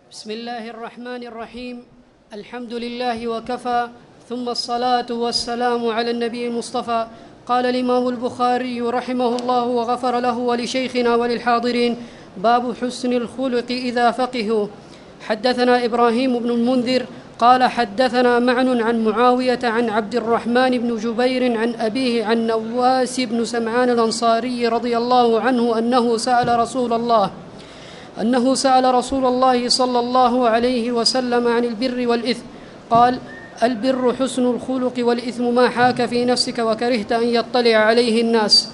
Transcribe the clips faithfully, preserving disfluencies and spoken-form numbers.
بسم الله الرحمن الرحيم. الحمد لله وكفى، ثم الصلاة والسلام على النبي المصطفى. قال الإمام البخاري رحمه الله وغفر له ولشيخنا وللحاضرين: باب حسن الخلق إذا فقهوا. حدثنا إبراهيم بن المنذر قال حدثنا معن عن معاوية عن عبد الرحمن بن جبير عن أبيه عن نواس بن سمعان الأنصاري رضي الله عنه أنه سأل رسول الله أنه سأل رسول الله صلى الله عليه وسلم عن البر والإثم، قال: البر حسن الخلق، والإثم ما حاك في نفسك وكرهت أن يطلع عليه الناس.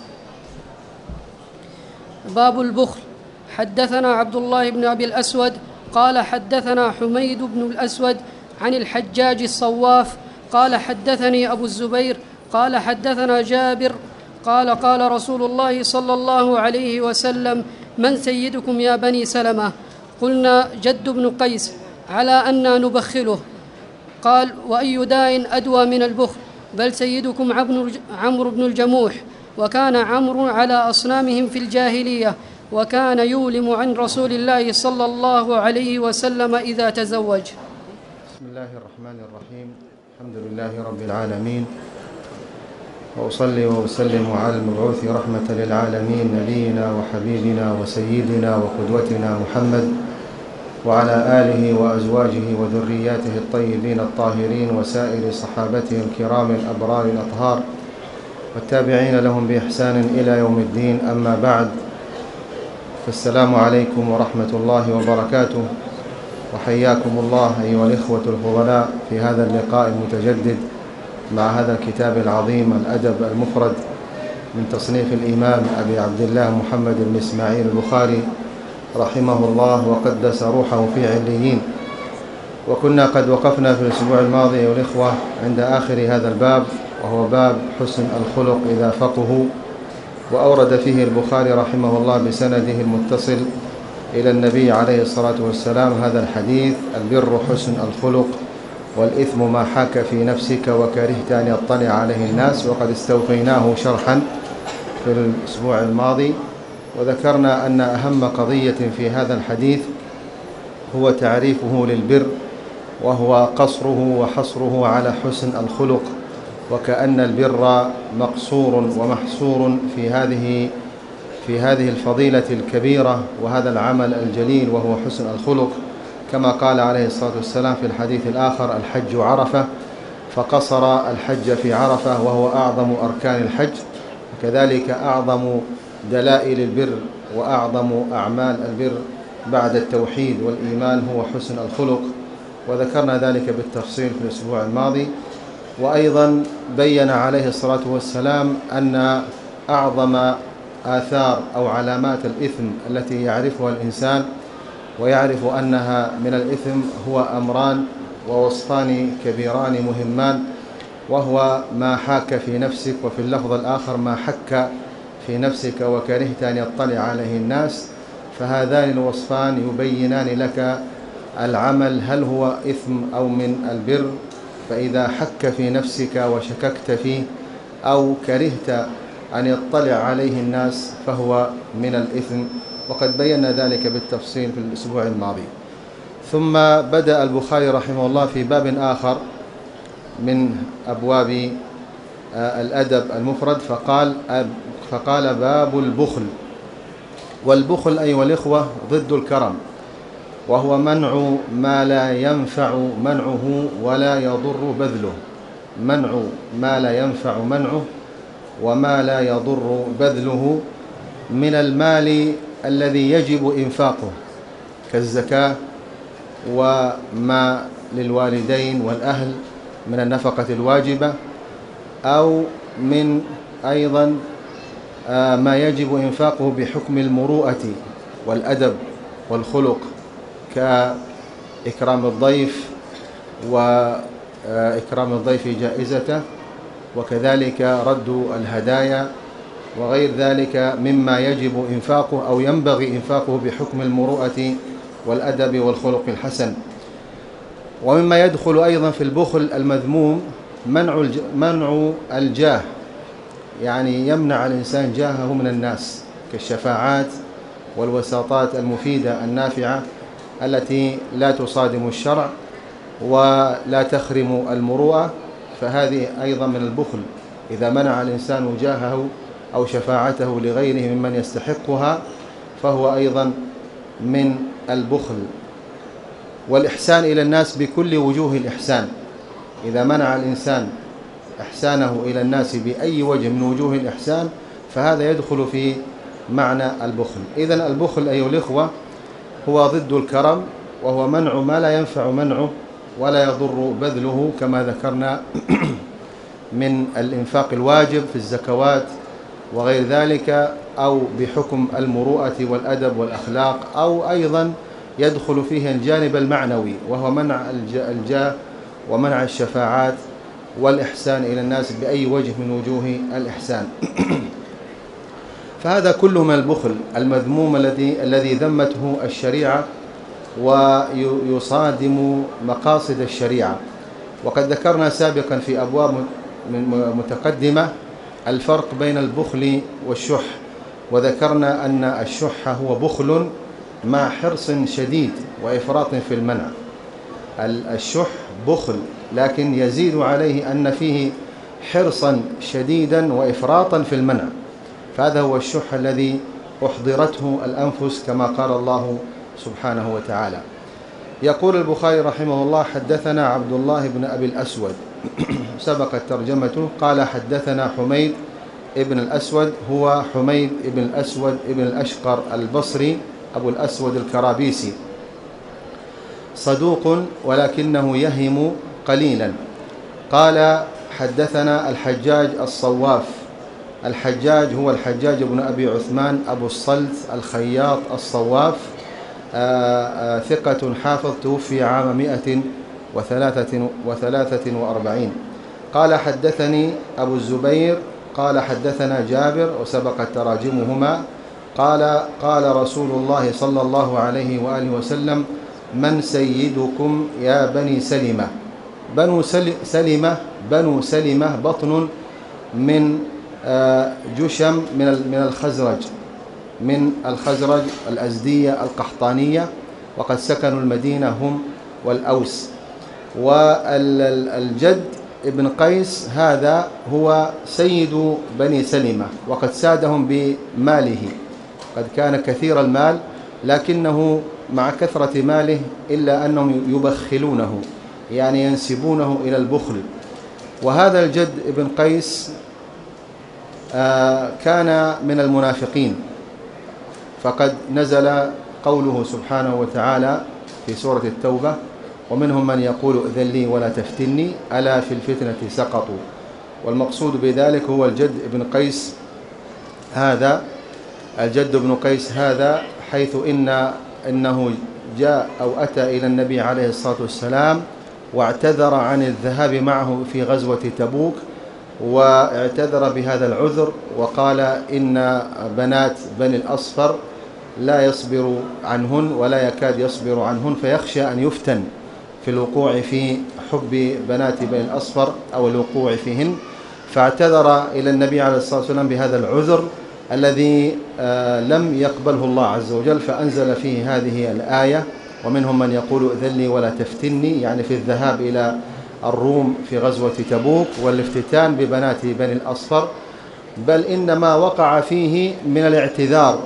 باب البخل. حدثنا عبد الله بن أبي الأسود قال حدثنا حميد بن الأسود عن الحجاج الصواف قال حدثني أبو الزبير قال حدثنا جابر قال: قال رسول الله صلى الله عليه وسلم: من سيدكم يا بني سلمة؟ قلنا: جد بن قيس، على أننا نبخله. قال: وأي داء أدوى من البخل؟ بل سيدكم عمرو بن الجموح، وكان عمرو على أصنامهم في الجاهلية، وكان يولم عن رسول الله صلى الله عليه وسلم إذا تزوج. بسم الله الرحمن الرحيم. الحمد لله رب العالمين، وأصلي وأسلم على المبعوث رحمة للعالمين، نبينا وحبيبنا وسيدنا وقدوتنا محمد، وعلى آله وأزواجه وذرياته الطيبين الطاهرين، وسائر صحابته الكرام الأبرار الأطهار، والتابعين لهم بإحسان إلى يوم الدين. أما بعد، فالسلام عليكم ورحمة الله وبركاته، وحياكم الله أيها الإخوة الفضلاء في هذا اللقاء المتجدد مع هذا الكتاب العظيم، الأدب المفرد، من تصنيف الإمام أبي عبد الله محمد بن إسماعيل البخاري رحمه الله وقدس روحه في عليين. وكنا قد وقفنا في الأسبوع الماضي أيها الإخوة عند آخر هذا الباب، وهو باب حسن الخلق إذا فقهوا، وأورد فيه البخاري رحمه الله بسنده المتصل إلى النبي عليه الصلاة والسلام هذا الحديث: البر حسن الخلق، والإثم ما حاك في نفسك وكرهت أن يطلع عليه الناس. وقد استوفيناه شرحا في الأسبوع الماضي، وذكرنا أن أهم قضية في هذا الحديث هو تعريفه للبر، وهو قصره وحصره على حسن الخلق، وكأن البر مقصور ومحصور في هذه في هذه الفضيلة الكبيرة وهذا العمل الجليل، وهو حسن الخلق، كما قال عليه الصلاة والسلام في الحديث الآخر: الحج عرفة، فقصر الحج في عرفة، وهو أعظم أركان الحج، وكذلك أعظم دلائل البر وأعظم أعمال البر بعد التوحيد والإيمان هو حسن الخلق، وذكرنا ذلك بالتفصيل في الأسبوع الماضي. وأيضا بين عليه الصلاة والسلام أن أعظم آثار أو علامات الإثم التي يعرفها الإنسان ويعرف أنها من الإثم هو أمران ووصفان كبيران مهمان، وهو ما حاك في نفسك، وفي اللفظ الآخر ما حك في نفسك وكرهت أن يطلع عليه الناس. فهذان الوصفان يبينان لك العمل هل هو إثم أو من البر. فإذا حك في نفسك وشككت فيه أو كرهت أن يطلع عليه الناس فهو من الإثم، وقد بينا ذلك بالتفصيل في الأسبوع الماضي. ثم بدأ البخاري رحمه الله في باب آخر من أبواب الأدب المفرد، فقال فقال باب البخل. والبخل أيها الإخوة ضد الكرم، وهو منع ما لا ينفع منعه ولا يضر بذله. منع ما لا ينفع منعه وما لا يضر بذله من المال الذي يجب إنفاقه كالزكاة، وما للوالدين والأهل من النفقة الواجبة، أو من أيضا ما يجب إنفاقه بحكم المروءة والأدب والخلق، كإكرام الضيف وإكرام الضيف جائزته، وكذلك رد الهدايا، وغير ذلك مما يجب إنفاقه أو ينبغي إنفاقه بحكم المروءة والأدب والخلق الحسن. ومما يدخل أيضا في البخل المذموم منع منع الجاه، يعني يمنع الإنسان جاهه من الناس، كالشفاعات والوساطات المفيدة النافعة التي لا تصادم الشرع ولا تخرم المروءة، فهذه أيضا من البخل. إذا منع الإنسان جاهه أو شفاعته لغيره ممن يستحقها فهو أيضا من البخل. والإحسان إلى الناس بكل وجوه الإحسان، إذا منع الإنسان إحسانه إلى الناس بأي وجه من وجوه الإحسان فهذا يدخل في معنى البخل. إذن البخل أيها الإخوة هو ضد الكرم، وهو منع ما لا ينفع منعه ولا يضر بذله، كما ذكرنا من الإنفاق الواجب في الزكوات وغير ذلك، أو بحكم المروءة والأدب والأخلاق، أو أيضا يدخل فيه الجانب المعنوي وهو منع الجاه ومنع الشفاعات والإحسان إلى الناس بأي وجه من وجوه الإحسان. فهذا كله من البخل المذموم الذي الذي ذمته الشريعة ويصادم مقاصد الشريعة. وقد ذكرنا سابقا في أبواب متقدمة الفرق بين البخل والشح، وذكرنا أن الشح هو بخل مع حرص شديد وإفراط في المنع. الشح بخل لكن يزيد عليه أن فيه حرصا شديدا وإفراطا في المنع، فهذا هو الشح الذي أحضرته الأنفس كما قال الله سبحانه وتعالى. يقول البخاري رحمه الله: حدثنا عبد الله بن أبي الأسود، سبقت ترجمته، قال حدثنا حميد ابن الأسود، هو حميد ابن الأسود ابن الأشقر البصري أبو الأسود الكرابيسي، صدوق ولكنه يهم قليلا. قال حدثنا الحجاج الصواف، الحجاج هو الحجاج بن أبي عثمان أبو الصلت الخياط الصواف، آآ آآ ثقة حافظ، توفي عام مئة وثلاثة وثلاثة وأربعين. قال حدثني أبو الزبير قال حدثنا جابر، وسبقت تراجمهما، قال قال رسول الله صلى الله عليه وآله وسلم: من سيدكم يا بني سلمة؟ بنو سلمة بنو سلمة بطن من جشم من الخزرج من الخزرج الأزدية القحطانية، وقد سكنوا المدينة هم والأوس. والجد ابن قيس هذا هو سيد بني سلمة، وقد سادهم بماله، قد كان كثير المال لكنه مع كثرة ماله إلا أنهم يبخلونه، يعني ينسبونه إلى البخل. وهذا الجد ابن قيس كان من المنافقين، فقد نزل قوله سبحانه وتعالى في سورة التوبة: ومنهم من يقول ائذن لي ولا تفتني ألا في الفتنة سقطوا. والمقصود بذلك هو الجد ابن قيس هذا الجد ابن قيس هذا حيث إن إنه جاء أو أتى إلى النبي عليه الصلاة والسلام واعتذر عن الذهاب معه في غزوة تبوك، واعتذر بهذا العذر وقال إن بنات بني الأصفر لا يصبر عنهن ولا يكاد يصبر عنهن، فيخشى أن يفتن في الوقوع في حب بنات بني الأصفر أو الوقوع فيهن، فاعتذر إلى النبي عليه الصلاة والسلام بهذا العذر الذي لم يقبله الله عز وجل، فأنزل فيه هذه الآية: ومنهم من يقول ائذن لي ولا تفتني، يعني في الذهاب إلى الروم في غزوة تبوك والافتتان ببنات بني الأصفر، بل إنما وقع فيه من الاعتذار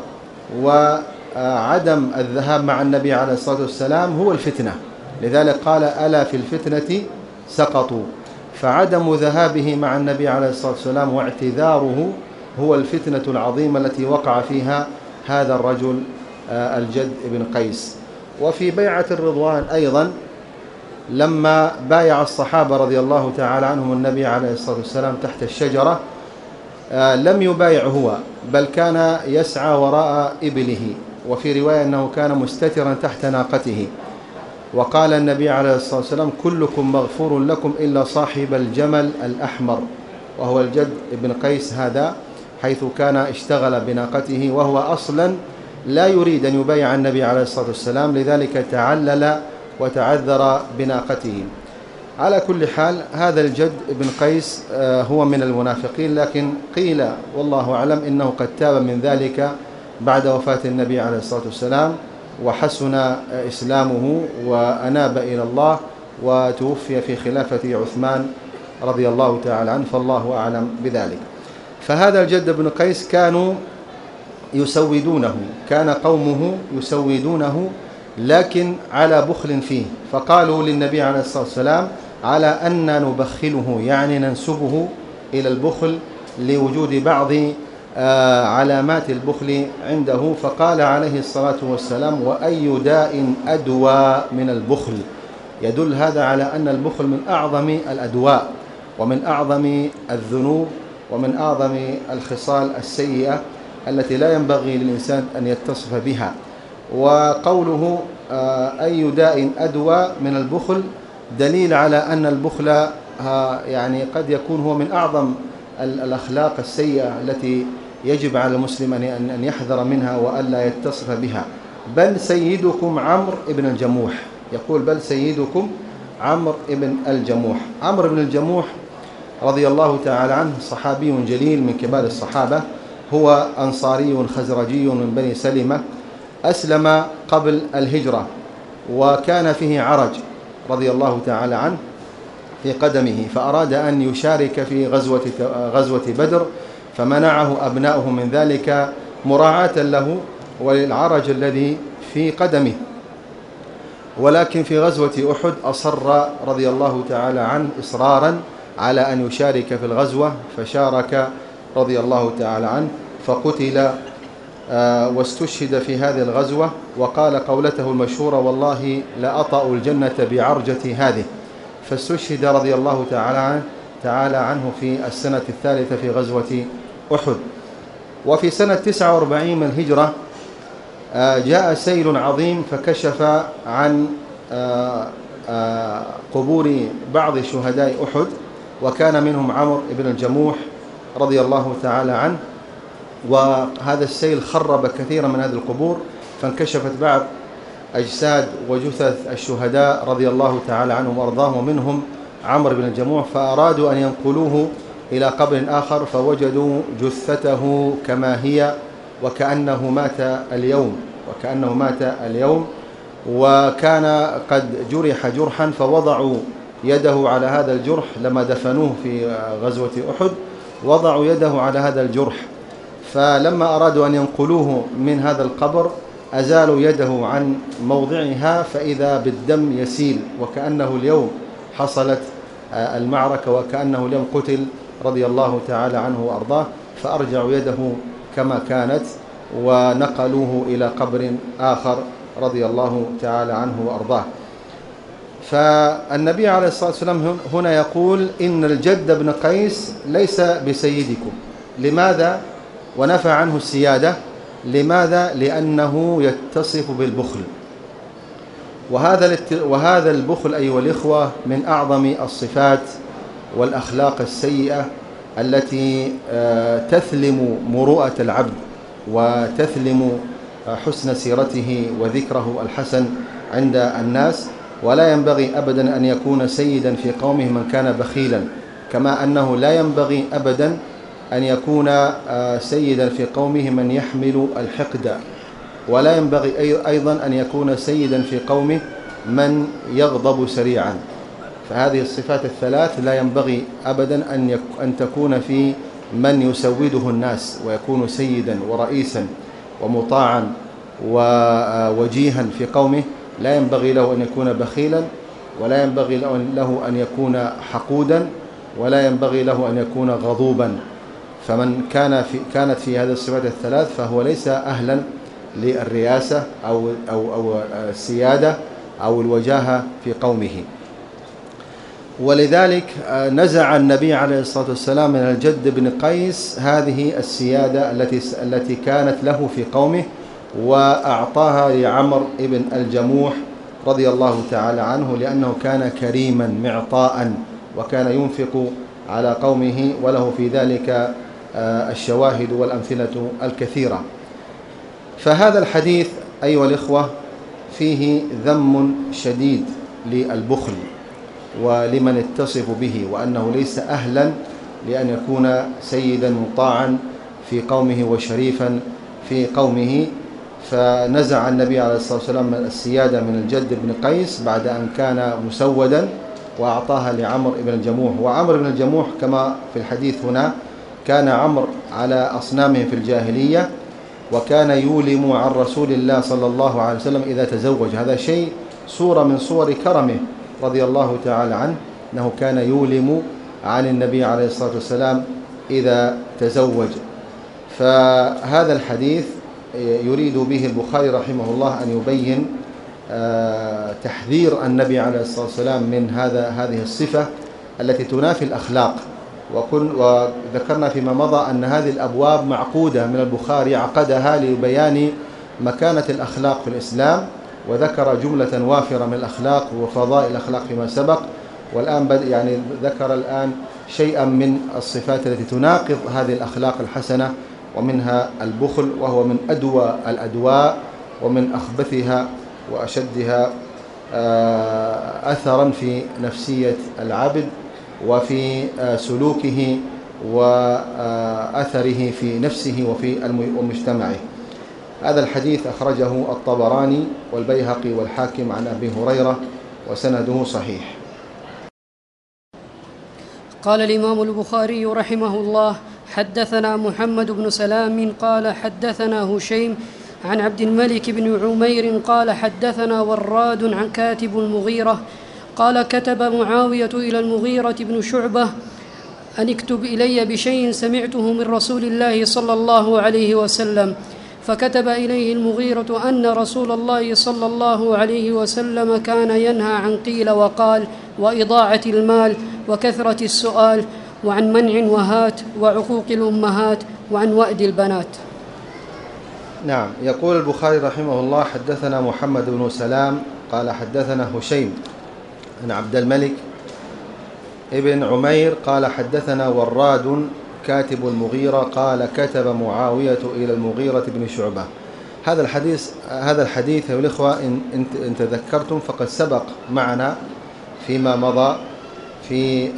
وعدم الذهاب مع النبي عليه الصلاة والسلام هو الفتنة. لذلك قال: ألا في الفتنة سقطوا. فعدم ذهابه مع النبي عليه الصلاة والسلام واعتذاره هو الفتنة العظيمة التي وقع فيها هذا الرجل الجد ابن قيس. وفي بيعة الرضوان أيضا لما بايع الصحابة رضي الله تعالى عنهم النبي عليه الصلاة والسلام تحت الشجرة، لم يبايع هو، بل كان يسعى وراء إبله، وفي رواية أنه كان مستترا تحت ناقته. وقال النبي عليه الصلاة والسلام: كلكم مغفور لكم إلا صاحب الجمل الأحمر، وهو الجد ابن قيس هذا، حيث كان اشتغل بناقته وهو أصلا لا يريد أن يبايع النبي عليه الصلاة والسلام، لذلك تعلل وتعذر بناقته. على كل حال هذا الجد ابن قيس هو من المنافقين، لكن قيل والله أعلم إنه قد تاب من ذلك بعد وفاة النبي عليه الصلاة والسلام، وحسن إسلامه وأناب إلى الله، وتوفي في خلافة عثمان رضي الله تعالى عنه، فالله أعلم بذلك. فهذا الجد بن قيس كانوا يسودونه، كان قومه يسودونه لكن على بخل فيه، فقالوا للنبي عليه الصلاة والسلام على أن نبخله، يعني ننسبه إلى البخل لوجود بعض علامات البخل عنده. فقال عليه الصلاة والسلام: وأي داء أدوى من البخل؟ يدل هذا على أن البخل من أعظم الأدواء ومن أعظم الذنوب ومن أعظم الخصال السيئة التي لا ينبغي للإنسان أن يتصف بها. وقوله أي داء أدوى من البخل دليل على أن البخل يعني قد يكون هو من أعظم الأخلاق السيئة التي يجب على المسلم أن يحذر منها وألا يتصف بها. بل سيدكم عمرو بن الجموح، يقول بل سيدكم عمرو بن الجموح. عمرو بن الجموح رضي الله تعالى عنه صحابي جليل من كبار الصحابة، هو أنصاري خزرجي من بني سلمة، أسلم قبل الهجرة، وكان فيه عرج رضي الله تعالى عنه في قدمه، فأراد أن يشارك في غزوة غزوة بدر، فمنعه أبناؤه من ذلك مراعاة له وللعرج الذي في قدمه. ولكن في غزوة أحد أصر رضي الله تعالى عنه إصرارا على أن يشارك في الغزوة، فشارك رضي الله تعالى عنه، فقتل واستشهد في هذه الغزوة، وقال قولته المشهورة: والله لأطأ الجنة بعرجة هذه. فاستشهد رضي الله تعالى عنه, تعالى عنه في السنة الثالثة في غزوة أحد. وفي سنة تسعة وأربعين من الهجرة جاء سيل عظيم فكشف عن قبور بعض شهداء أحد، وكان منهم عمرو بن الجموح رضي الله تعالى عنه. وهذا السيل خرب كثيرا من هذه القبور، فانكشفت بعض أجساد وجثث الشهداء رضي الله تعالى عنهم وأرضاهم، ومنهم عمرو بن الجموح، فأرادوا أن ينقلوه إلى قبر آخر، فوجدوا جثته كما هي وكأنه مات اليوم وكأنه مات اليوم وكان قد جرح جرحا، فوضعوا يده على هذا الجرح لما دفنوه في غزوة أحد، وضعوا يده على هذا الجرح، فلما أرادوا أن ينقلوه من هذا القبر أزالوا يده عن موضعها، فإذا بالدم يسيل وكأنه اليوم حصلت المعركة وكأنه اليوم قتل رضي الله تعالى عنه وأرضاه، فأرجعوا يده كما كانت ونقلوه إلى قبر آخر رضي الله تعالى عنه وأرضاه. فالنبي عليه الصلاة والسلام هنا يقول إن الجد بن قيس ليس بسيدكم. لماذا؟ ونفى عنه السيادة. لماذا؟ لأنه يتصف بالبخل، وهذا وهذا البخل أيها الإخوة من أعظم الصفات والأخلاق السيئة التي تثلم مروءة العبد وتثلم حسن سيرته وذكره الحسن عند الناس. ولا ينبغي أبدا أن يكون سيدا في قومه من كان بخيلا، كما أنه لا ينبغي أبدا أن يكون سيدا في قومه من يحمل الحقد، ولا ينبغي أيضا أن يكون سيدا في قومه من يغضب سريعا. فهذه الصفات الثلاث لا ينبغي أبدا أن أن تكون في من يسوده الناس ويكون سيدا ورئيسا ومطاعا ووجيها في قومه. لا ينبغي له أن يكون بخيلا، ولا ينبغي له أن يكون حقودا، ولا ينبغي له أن يكون غضوبا. فمن كان في كانت في هذه الصفات الثلاث فهو ليس أهلا للرئاسة أو أو أو السيادة أو الوجاهة في قومه. ولذلك نزع النبي عليه الصلاة والسلام من الجد بن قيس هذه السيادة التي التي كانت له في قومه، وأعطاها لعمرو بن الجموح رضي الله تعالى عنه، لأنه كان كريما معطاء وكان ينفق على قومه، وله في ذلك الشواهد والأمثلة الكثيرة. فهذا الحديث أيها الإخوة فيه ذم شديد للبخل ولمن اتصف به، وأنه ليس أهلا لأن يكون سيدا مطاعا في قومه وشريفا في قومه. فنزع النبي عليه الصلاة والسلام السيادة من الجد بن قيس بعد أن كان مسودا وأعطاها لعمر بن الجموح. وعمر بن الجموح كما في الحديث هنا كان عمر على أصنامه في الجاهلية، وكان يولم عن رسول الله صلى الله عليه وسلم إذا تزوج. هذا شيء صورة من صور كرمه رضي الله تعالى عنه، أنه كان يولم عن النبي عليه الصلاة والسلام إذا تزوج. فهذا الحديث يريد به البخاري رحمه الله أن يبين تحذير النبي عليه الصلاة والسلام من هذا هذه الصفة التي تنافي الأخلاق. وكن وذكرنا فيما مضى أن هذه الأبواب معقودة من البخاري، عقدها لبيان مكانة الأخلاق في الإسلام، وذكر جملة وافرة من الأخلاق وفضائل الأخلاق فيما سبق. والآن بد يعني ذكر الآن شيئا من الصفات التي تناقض هذه الأخلاق الحسنة، ومنها البخل، وهو من أدوى الأدواء ومن أخبثها وأشدها أثرا في نفسية العبد وفي سلوكه وأثره في نفسه وفي مجتمعه. هذا الحديث أخرجه الطبراني والبيهقي والحاكم عن أبي هريرة وسنده صحيح. قال الإمام البخاري رحمه الله: حدثنا محمد بن سلام قال حدثنا هشيم عن عبد الملك بن عمير قال حدثنا وراد عن كاتب المغيرة قال كتب معاوية إلى المغيرة بن شعبة أن اكتب إلي بشيء سمعته من رسول الله صلى الله عليه وسلم، فكتب إليه المغيرة أن رسول الله صلى الله عليه وسلم كان ينهى عن قيل وقال وإضاعة المال وكثرة السؤال وعن منع وهات وعقوق الأمهات وعن وأد البنات. نعم. يقول البخاري رحمه الله: حدثنا محمد بن سلام قال حدثنا هشيم عن عبد الملك ابن عمير قال حدثنا وراد كاتب المغيرة قال كتب معاوية إلى المغيرة بن شعبة. هذا الحديث هذا الحديث يا الإخوة إن, إن تذكرتم فقد سبق معنا فيما مضى في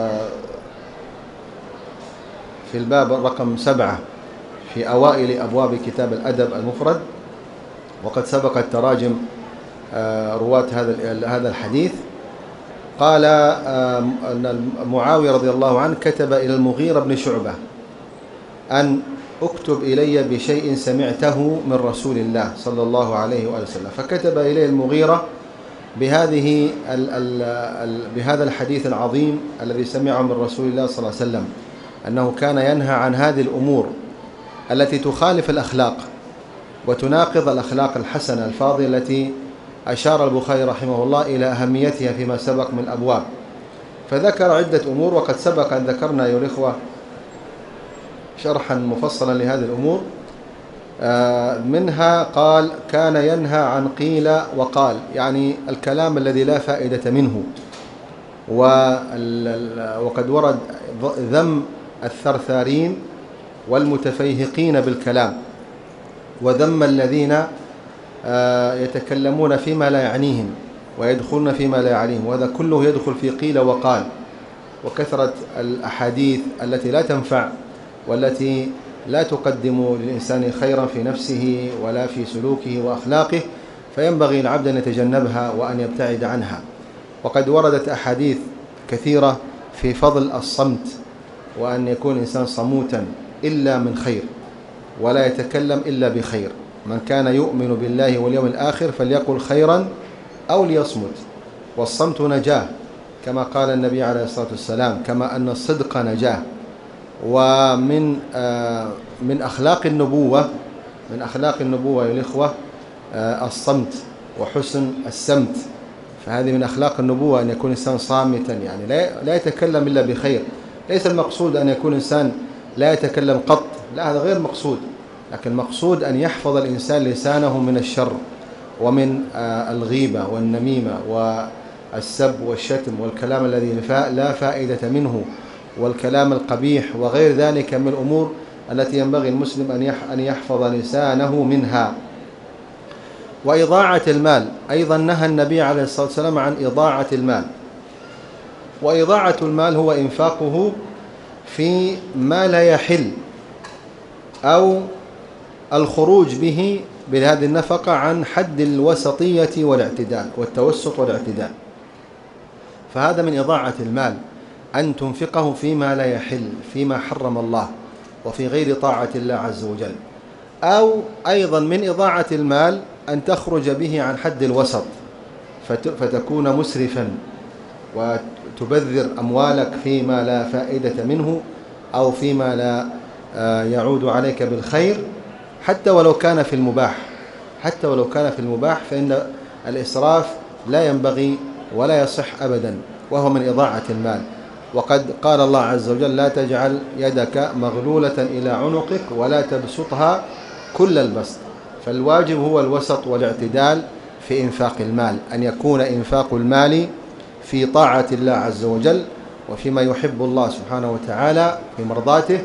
في الباب رقم سبعة في أوائل أبواب كتاب الأدب المفرد، وقد سبقت تراجم رواة هذا هذا الحديث. قال أن معاوية رضي الله عنه كتب إلى المغيرة بن شعبة أن اكتب إلي بشيء سمعته من رسول الله صلى الله عليه وآله وسلم، فكتب إليه المغيرة بهذه ال ال ال بهذا الحديث العظيم الذي سمعه من رسول الله صلى الله عليه وسلم، أنه كان ينهى عن هذه الأمور التي تخالف الأخلاق وتناقض الأخلاق الحسنة الفاضلة التي أشار البخاري رحمه الله إلى أهميتها فيما سبق من الأبواب. فذكر عدة أمور، وقد سبق أن ذكرنا أيها الإخوة شرحا مفصلا لهذه الأمور. منها قال كان ينهى عن قيل وقال، يعني الكلام الذي لا فائدة منه، وقد ورد ذم الثرثارين والمتفيهقين بالكلام، وذم الذين يتكلمون فيما لا يعنيهم ويدخلون فيما لا يعنيهم، وهذا كله يدخل في قيل وقال، وكثرة الأحاديث التي لا تنفع والتي لا تقدم للإنسان خيرا في نفسه ولا في سلوكه وأخلاقه، فينبغي العبد أن يتجنبها وأن يبتعد عنها. وقد وردت أحاديث كثيرة في فضل الصمت، وأن يكون الإنسان صموتا إلا من خير ولا يتكلم إلا بخير. من كان يؤمن بالله واليوم الآخر فليقل خيرا أو ليصمت، والصمت نجاة كما قال النبي عليه الصلاة والسلام، كما أن الصدق نجاة. ومن آه من أخلاق النبوة من أخلاق النبوة يا الإخوة آه الصمت وحسن السمت. فهذه من أخلاق النبوة أن يكون إنسان صامتا، يعني لا لا يتكلم إلا بخير. ليس المقصود أن يكون إنسان لا يتكلم قط، لا، هذا غير مقصود، لكن المقصود أن يحفظ الإنسان لسانه من الشر ومن آه الغيبة والنميمة والسب والشتم والكلام الذي لا فائدة منه والكلام القبيح وغير ذلك من الأمور التي ينبغي المسلم أن يحفظ لسانه منها. وإضاعة المال أيضا نهى النبي عليه الصلاة والسلام عن إضاعة المال. وإضاعة المال هو إنفاقه في ما لا يحل، أو الخروج به بهذه النفقة عن حد الوسطية والاعتدال والتوسط والاعتدال. فهذا من إضاعة المال، أن تنفقه فيما لا يحل، فيما حرم الله، وفي غير طاعة الله عز وجل. أو أيضا من إضاعة المال أن تخرج به عن حد الوسط فتكون مسرفا وتبذر أموالك فيما لا فائدة منه أو فيما لا يعود عليك بالخير، حتى ولو كان في المباح حتى ولو كان في المباح فإن الإسراف لا ينبغي ولا يصح أبدا، وهو من إضاعة المال. وقد قال الله عز وجل: لا تجعل يدك مغلولة إلى عنقك ولا تبسطها كل البسط. فالواجب هو الوسط والاعتدال في إنفاق المال، أن يكون إنفاق المال في طاعة الله عز وجل وفيما يحب الله سبحانه وتعالى في مرضاته،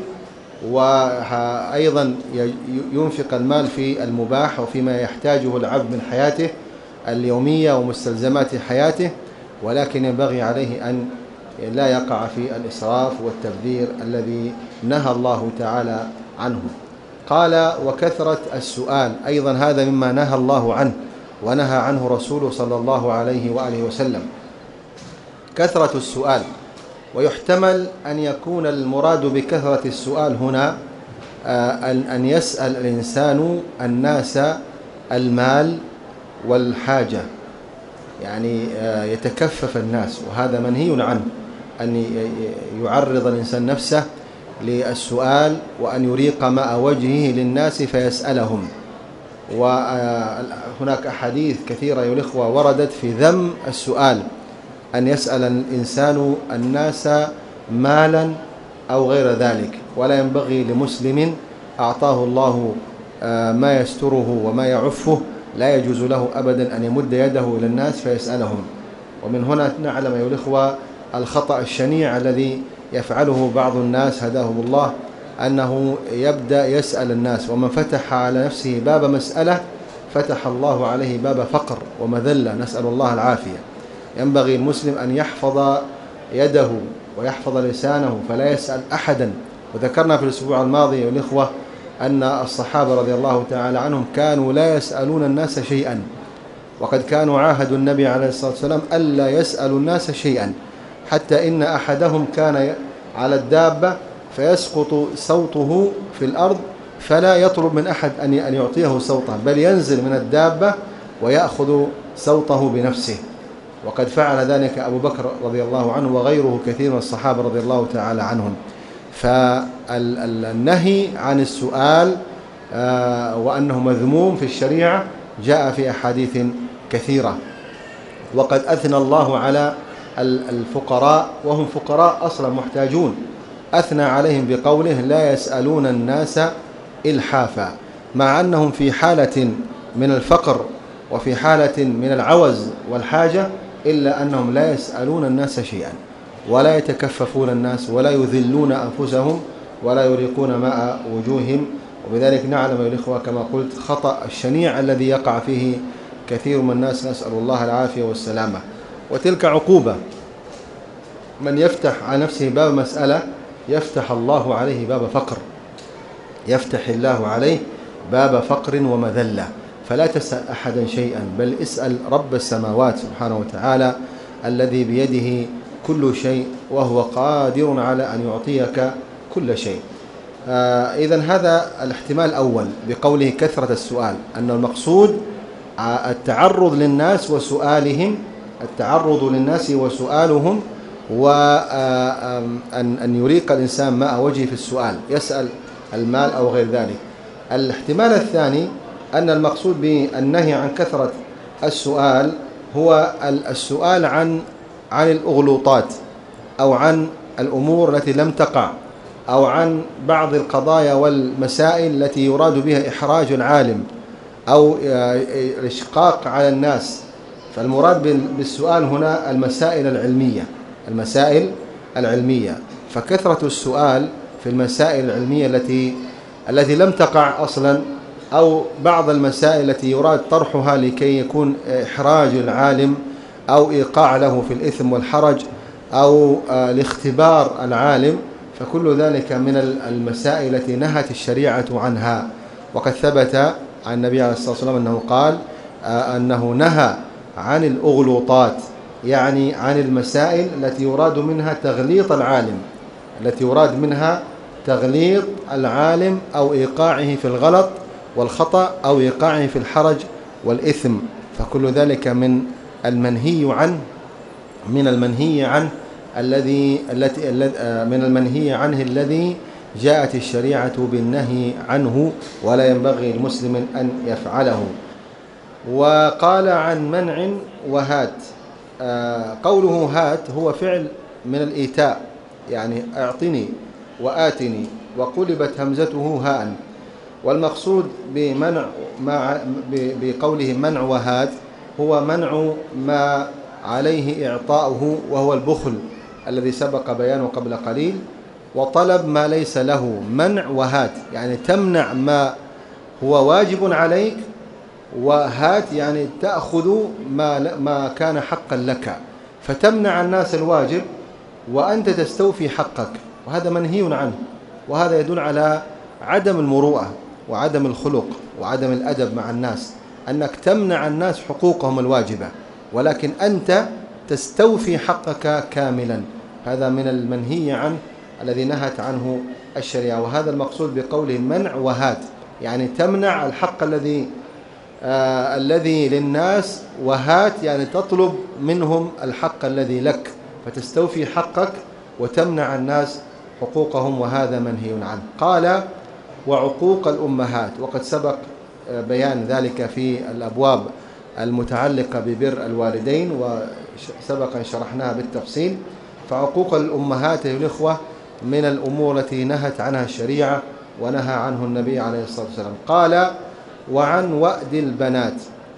وأيضا ينفق المال في المباح وفيما يحتاجه العبد من حياته اليومية ومستلزمات حياته، ولكن ينبغي عليه أن لا يقع في الإسراف والتبذير الذي نهى الله تعالى عنه. قال: وكثرة السؤال، أيضا هذا مما نهى الله عنه ونهى عنه رسوله صلى الله عليه وآله وسلم، كثرة السؤال. ويحتمل أن يكون المراد بكثرة السؤال هنا أن يسأل الإنسان الناس المال والحاجة، يعني يتكفف الناس، وهذا منهي عنه، أن يعرض الإنسان نفسه للسؤال وأن يريق ماء وجهه للناس فيسألهم. وهناك أحاديث كثيرة يا الإخوة وردت في ذم السؤال، أن يسأل الإنسان الناس مالا أو غير ذلك، ولا ينبغي لمسلم أعطاه الله ما يستره وما يعفه، لا يجوز له أبدا أن يمد يده إلى الناس فيسألهم. ومن هنا نعلم يا الإخوة الخطأ الشنيع الذي يفعله بعض الناس هداهم الله، أنه يبدأ يسأل الناس، ومن فتح على نفسه باب مسألة فتح الله عليه باب فقر ومذلة، نسأل الله العافية. ينبغي المسلم أن يحفظ يده ويحفظ لسانه فلا يسأل أحدا. وذكرنا في الأسبوع الماضي يا الإخوة أن الصحابة رضي الله تعالى عنهم كانوا لا يسألون الناس شيئا، وقد كانوا عاهدوا النبي عليه الصلاة والسلام ألا يسألوا الناس شيئا، حتى إن أحدهم كان على الدابة فيسقط صوته في الأرض فلا يطلب من أحد أن يعطيه صوته، بل ينزل من الدابة ويأخذ صوته بنفسه. وقد فعل ذلك أبو بكر رضي الله عنه وغيره كثير من الصحابة رضي الله تعالى عنهم. فالنهي عن السؤال وأنه مذموم في الشريعة جاء في أحاديث كثيرة. وقد أثنى الله على الفقراء، وهم فقراء أصلا محتاجون، أثنى عليهم بقوله: لا يسألون الناس إلحافا، مع أنهم في حالة من الفقر وفي حالة من العوز والحاجة، إلا أنهم لا يسألون الناس شيئا، ولا يتكففون الناس، ولا يذلون أنفسهم، ولا يريقون ماء وجوههم. وبذلك نعلم يا الإخوة كما قلت خطأ الشنيع الذي يقع فيه كثير من الناس، نسأل الله العافية والسلامة. وتلك عقوبة، من يفتح على نفسه باب مسألة يفتح الله عليه باب فقر، يفتح الله عليه باب فقر ومذلة. فلا تسأل أحدا شيئا، بل اسأل رب السماوات سبحانه وتعالى الذي بيده كل شيء، وهو قادر على أن يعطيك كل شيء. آه إذن هذا الاحتمال الأول بقوله كثرة السؤال، أن المقصود التعرض للناس وسؤالهم، التعرض للناس وسؤالهم، وأن أن يريق الإنسان ماء وجهه في السؤال، يسأل المال أو غير ذلك. الاحتمال الثاني أن المقصود بالنهي عن كثرة السؤال هو السؤال عن عن الأغلوطات، أو عن الأمور التي لم تقع، أو عن بعض القضايا والمسائل التي يراد بها إحراج العالم أو الإشقاق على الناس. فالمراد بالسؤال هنا المسائل العلمية، المسائل العلمية. فكثرة السؤال في المسائل العلمية التي التي لم تقع أصلا، أو بعض المسائل التي يراد طرحها لكي يكون إحراج العالم أو إيقاع له في الإثم والحرج، أو لاختبار العالم، فكل ذلك من المسائل التي نهت الشريعة عنها. وقد ثبت عن النبي عليه الصلاة والسلام أنه قال أنه نهى عن الأغلوطات، يعني عن المسائل التي يراد منها تغليط العالم، التي يراد منها تغليط العالم أو إيقاعه في الغلط والخطأ أو إيقاعه في الحرج والإثم، فكل ذلك من المنهي عنه من المنهي عنه الذي التي من المنهي عنه الذي جاءت الشريعة بالنهي عنه، ولا ينبغي لمسلم أن يفعله. وقال عن منع وهات، قوله هات هو فعل من الإيتاء، يعني أعطني وآتني، وقلبت همزته هاء. والمقصود بمنع ما بقوله منع وهات هو منع ما عليه إعطاؤه، وهو البخل الذي سبق بيانه قبل قليل، وطلب ما ليس له. منع وهات يعني تمنع ما هو واجب عليك، وهات يعني تأخذ ما ما كان حقا لك، فتمنع الناس الواجب وأنت تستوفي حقك، وهذا منهي عنه. وهذا يدل على عدم المروءة وعدم الخلق وعدم الأدب مع الناس، أنك تمنع الناس حقوقهم الواجبة ولكن أنت تستوفي حقك كاملا. هذا من المنهي عنه الذي نهت عنه الشريعة. وهذا المقصود بقوله منع وهات، يعني تمنع الحق الذي آه الذي للناس، وهات يعني تطلب منهم الحق الذي لك، فتستوفي حقك وتمنع الناس حقوقهم، وهذا منهي عنه. قال وعقوق الأمهات، وقد سبق بيان ذلك في الأبواب المتعلقة ببر الوالدين وسبق أن شرحناها بالتفصيل. فعقوق الأمهات يا الإخوة من الأمور التي نهت عنها الشريعة ونهى عنه النبي عليه الصلاة والسلام. قال وعن وأد البنات.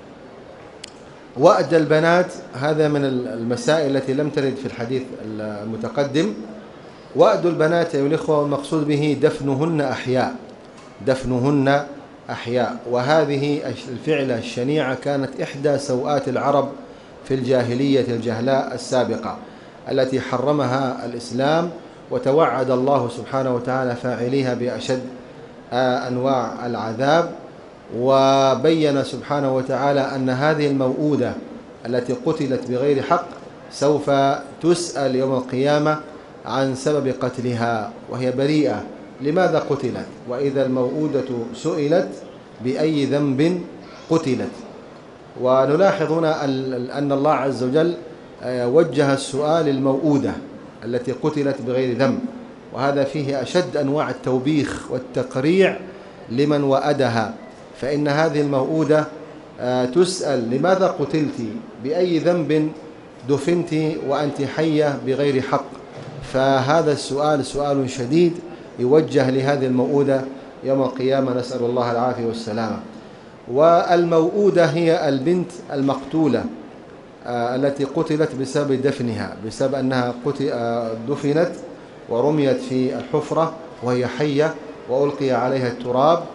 وأد البنات هذا من المسائل التي لم ترد في الحديث المتقدم. وأد البنات يا الإخوة المقصود به دفنهن أحياء، دفنهن أحياء. وهذه الفعلة الشنيعة كانت إحدى سوءات العرب في الجاهلية الجهلاء السابقة التي حرمها الإسلام، وتوعد الله سبحانه وتعالى فاعليها بأشد أنواع العذاب. وبين سبحانه وتعالى أن هذه الموؤودة التي قتلت بغير حق سوف تسأل يوم القيامة عن سبب قتلها، وهي بريئة. لماذا قتلت؟ وإذا الموؤودة سئلت بأي ذنب قتلت. ونلاحظ هنا أن الله عز وجل وجه السؤال للموؤودة التي قتلت بغير ذنب، وهذا فيه أشد أنواع التوبيخ والتقريع لمن وأدها. فإن هذه الموؤودة تسأل لماذا قتلت، بأي ذنب دفنت وأنت حية بغير حق. فهذا السؤال سؤال شديد يوجه لهذه الموؤودة يوم القيامة، نسأل الله العافية والسلامة. والموؤودة هي البنت المقتولة التي قتلت بسبب دفنها، بسبب أنها دفنت ورميت في الحفرة وهي حية وألقي عليها التراب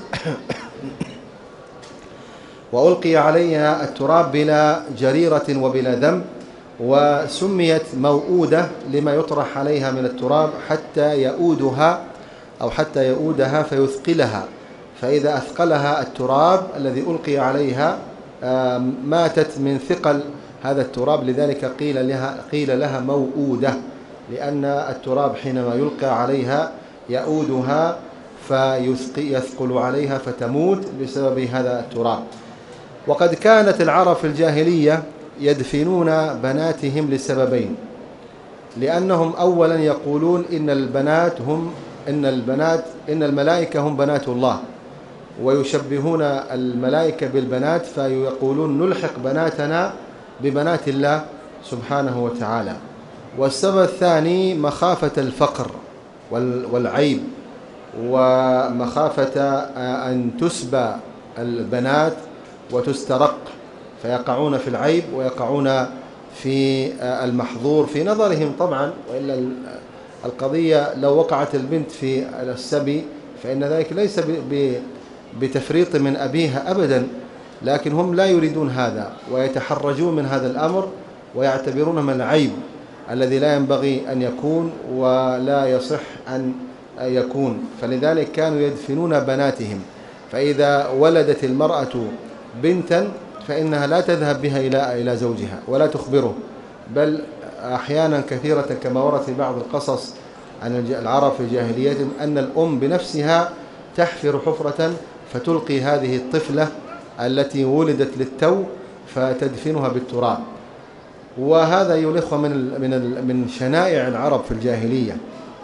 وألقي عليها التراب بلا جريرة وبلا ذنب، وسميت موؤودة لما يطرح عليها من التراب حتى يؤودها أو حتى يؤودها فيثقلها. فإذا أثقلها التراب الذي ألقي عليها ماتت من ثقل هذا التراب، لذلك قيل لها, قيل لها موؤودة، لأن التراب حينما يلقى عليها يؤودها فيثقل عليها فتموت بسبب هذا التراب. وقد كانت العرب في الجاهلية يدفنون بناتهم لسببين: لأنهم أولا يقولون إن البنات هم إن البنات إن الملائكة هم بنات الله، ويشبهون الملائكة بالبنات، فيقولون نلحق بناتنا ببنات الله سبحانه وتعالى. والسبب الثاني مخافة الفقر والعيب، ومخافة أن تسبى البنات وتسترق، فيقعون في العيب ويقعون في المحظور في نظرهم طبعا. وإلا القضية لو وقعت البنت في السبي فإن ذلك ليس بتفريط من أبيها أبدا، لكن هم لا يريدون هذا ويتحرجون من هذا الأمر ويعتبرونه من العيب الذي لا ينبغي أن يكون ولا يصح أن يكون. فلذلك كانوا يدفنون بناتهم. فإذا ولدت المرأة بنتا فإنها لا تذهب بها إلى إلى زوجها ولا تخبره، بل أحيانا كثيرة كما ورد في بعض القصص عن العرب في جاهليتهم أن الأم بنفسها تحفر حفرة فتلقي هذه الطفلة التي ولدت للتو فتدفنها بالتراب. وهذا يلخ من من من شنائع العرب في الجاهلية،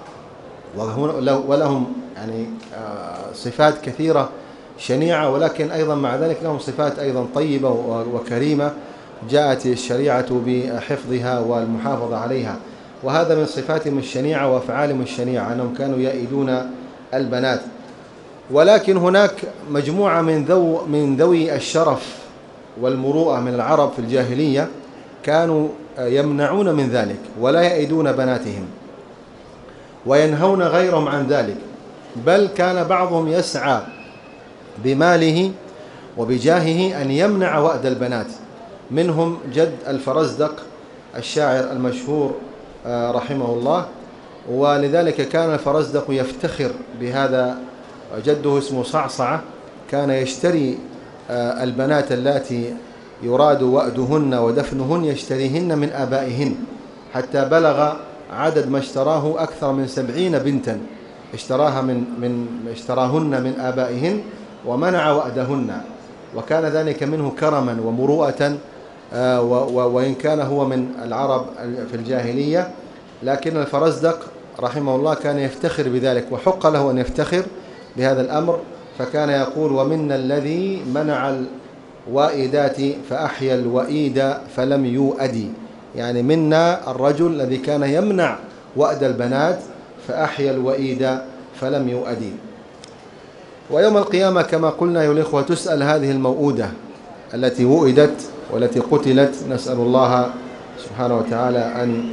ولهم يعني صفات كثيرة شنيعة، ولكن أيضا مع ذلك لهم صفات أيضا طيبة وكريمة جاءت الشريعة بحفظها والمحافظة عليها. وهذا من صفاتهم الشنيعة وأفعالهم الشنيعة أنهم كانوا يئدون البنات. ولكن هناك مجموعة من ذو من ذوي الشرف والمروءة من العرب في الجاهلية كانوا يمنعون من ذلك ولا يئدون بناتهم وينهون غيرهم عن ذلك، بل كان بعضهم يسعى بماله وبجاهه أن يمنع وأد البنات. منهم جد الفرزدق الشاعر المشهور رحمه الله، ولذلك كان الفرزدق يفتخر بهذا. جده اسمه صعصعة، كان يشتري البنات اللاتي يراد وأدهن ودفنهن يشتريهن من آبائهن، حتى بلغ عدد ما اشتراه أكثر من سبعين بنتا اشتراها من من اشتراهن من آبائهن ومنع وأدهن، وكان ذلك منه كرما ومروءة، وإن كان هو من العرب في الجاهلية، لكن الفرزدق رحمه الله كان يفتخر بذلك وحق له أن يفتخر بهذا الأمر. فكان يقول: ومنا الذي منع الوائدات فأحيا الوئيد فلم يؤد، يعني منا الرجل الذي كان يمنع وأد البنات فأحيا الوئيد فلم يؤد. ويوم القيامة كما قلنا أيها الإخوة تسأل هذه الموؤودة التي وئدت والتي قتلت، نسأل الله سبحانه وتعالى أن